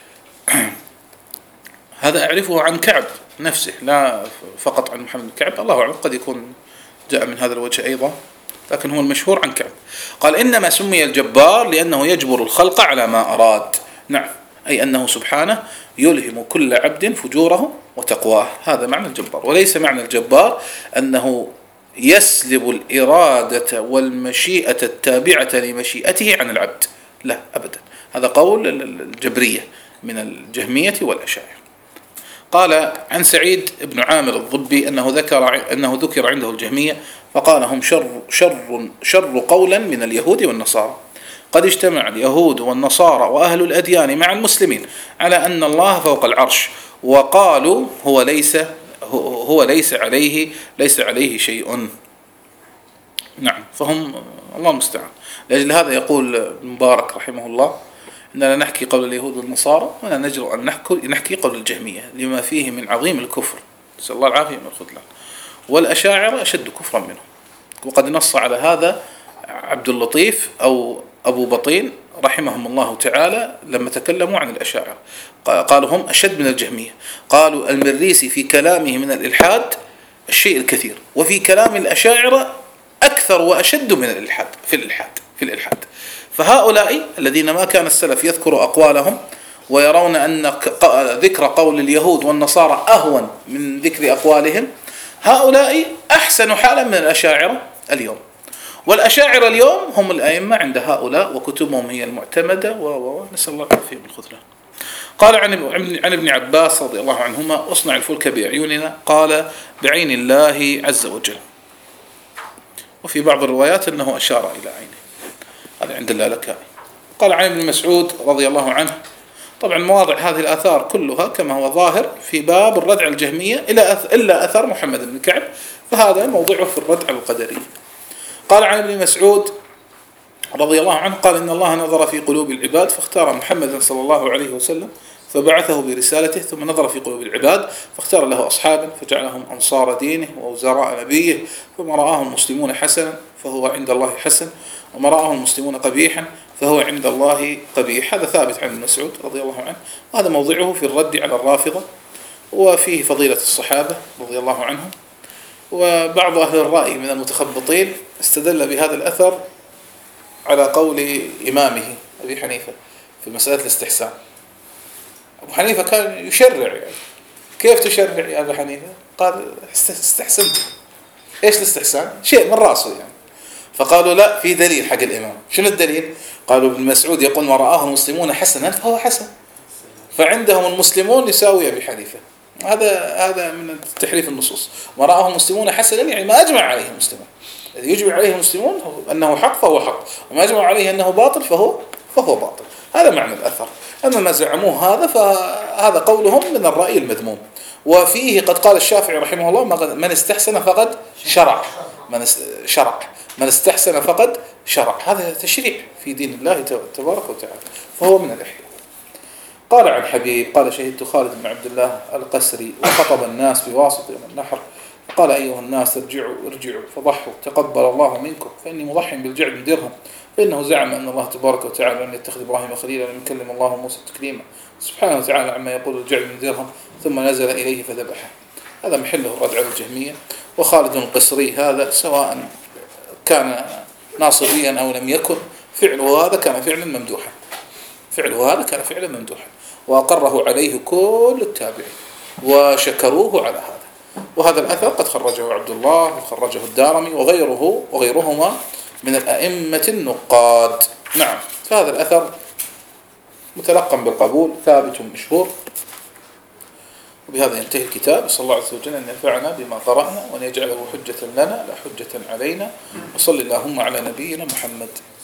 S1: هذا أعرفه عن كعب نفسه لا فقط عن محمد بن كعب، الله أعلم قد يكون جاء من هذا الوجه أيضا، لكن هو المشهور عن كعب. قال إنما سمي الجبار لأنه يجبر الخلق على ما أراد. نعم، أي أنه سبحانه يلهم كل عبد فجوره وتقواه، هذا معنى الجبار. وليس معنى الجبار أنه يسلب الإرادة والمشيئة التابعة لمشيئته عن العبد، لا أبدا، هذا قول الجبرية من الجهمية والأشاعرة. قال عن سعيد بن عامر الضبي أنه ذكر أنه ذكر عنده الجهمية فقال هم شر شر شر قولا من اليهود والنصارى، قد اجتمع اليهود والنصارى وأهل الأديان مع المسلمين على أن الله فوق العرش، وقالوا هو ليس هو ليس عليه ليس عليه شيء. نعم، فهم الله المستعان. لأجل هذا يقول مبارك رحمه الله إننا نحكي قول اليهود والنصارى ولا نجرؤ أن نحكي نحكي قول الجهمية لما فيه من عظيم الكفر، نسأل الله العافية من الخذلان، والأشاعرة أشد كفرا منهم. وقد نص على هذا عبد اللطيف أو أبو بطين رحمهم الله تعالى لما تكلموا عن الأشاعرة، قالوا هم أشد من الجهمية. قالوا المريسي في كلامه من الإلحاد الشيء الكثير، وفي كلام الأشاعرة أكثر وأشد من الإلحاد في الإلحاد في الإلحاد. فهؤلاء الذين ما كان السلف يذكر أقوالهم ويرون أن ذكر قول اليهود والنصارى أهون من ذكر أقوالهم، هؤلاء أحسن حالا من الأشاعرة اليوم. والأشاعرة اليوم هم الأئمة عند هؤلاء وكتبهم هي المعتمدة، ونسأل الله العافية من الخذلان. قال عن عن ابن عباس رضي الله عنهما اصنع الفلك بأعيننا، قال بعين الله عز وجل. وفي بعض الروايات أنه أشار إلى عينه، هذا عند اللالكائي. قال عن ابن مسعود رضي الله عنه، طبعا مواضع هذه الآثار كلها كما هو ظاهر في باب الرد على الجهمية إلا أثر محمد بن كعب، فهذا موضوعه في الرد على القدرية. قال عن ابن مسعود رضي الله عنه قال إن الله نظر في قلوب العباد فاختار محمدا صلى الله عليه وسلم فبعثه برسالته، ثم نظر في قلوب العباد فاختار له أصحابا فجعلهم أنصار دينه ووزراء نبيه، فما رآه المسلمون حسنا فهو عند الله حسن، وما رآه المسلمون قبيحا فهو عند الله قبيح. هذا ثابت عن ابن مسعود رضي الله عنه، وهذا موضعه في الرد على الرافضة، وفيه فضيلة الصحابة رضي الله عنهم. وبعض أهل الرأي من المتخبطين استدل بهذا الأثر على قول إمامه أبي حنيفة في مسألة الاستحسان. أبو حنيفة كان يشرع، يعني كيف تشرع يا أبو حنيفة؟ قال استحسنت. إيش الاستحسان؟ شيء من راسه يعني. فقالوا لا، في دليل حق الإمام. شنو الدليل؟ قالوا ابن مسعود يقول ما رآه المسلمون حسنا فهو حسن، فعندهم المسلمون يساوي أبي حنيفة. هذا هذا من تحريف النصوص. ما رآه المسلمون حسنا يعني ما أجمع عليه المسلمون. الذي يجمع عليه المسلمون أنه حق فهو حق، وما يجمع عليه أنه باطل فهو فهو باطل. هذا معنى الأثر. أما ما زعموه هذا فهذا قولهم من الرأي المذموم. وفيه قد قال الشافعي رحمه الله من استحسن فقد شرع، من شرع من استحسن فقد شرع. هذا تشريع في دين الله تبارك وتعالى، فهو من الإحياء. قال عن حبيب قال شهدت خالد بن عبد الله القسري وخطب الناس بواسط يوم النحر، قال أيها الناس ارجعوا ارجعوا فضحوا تقبل الله منكم، فإني مضحي بالجعد من درهم، فإنه زعم أن الله تبارك وتعالى لم يتخذ إبراهيم خليلا ولم يكلم الله موسى تكليما سبحانه وتعالى عما يقول الجعد من درهم، ثم نزل إليه فذبحه. هذا محله الرد على الجهمية. وخالد القسري هذا سواء كان ناصريا أو لم يكن، فعله هذا كان فعلا ممدوحا، فعله هذا كان فعلا ممدوحا، وأقره عليه كل التابعين وشكروه على هذا. وهذا الأثر قد خرجه عبد الله وخرجه الدارمي وغيره وغيرهما من الأئمة النقاد. نعم، فهذا الأثر متلقم بالقبول ثابت مشهور. وبهذا ينتهي الكتاب. صلى الله عز وجل أن ينفعنا بما قرأنا وأن يجعله حجة لنا لا حجة علينا. وصل اللهم على نبينا محمد.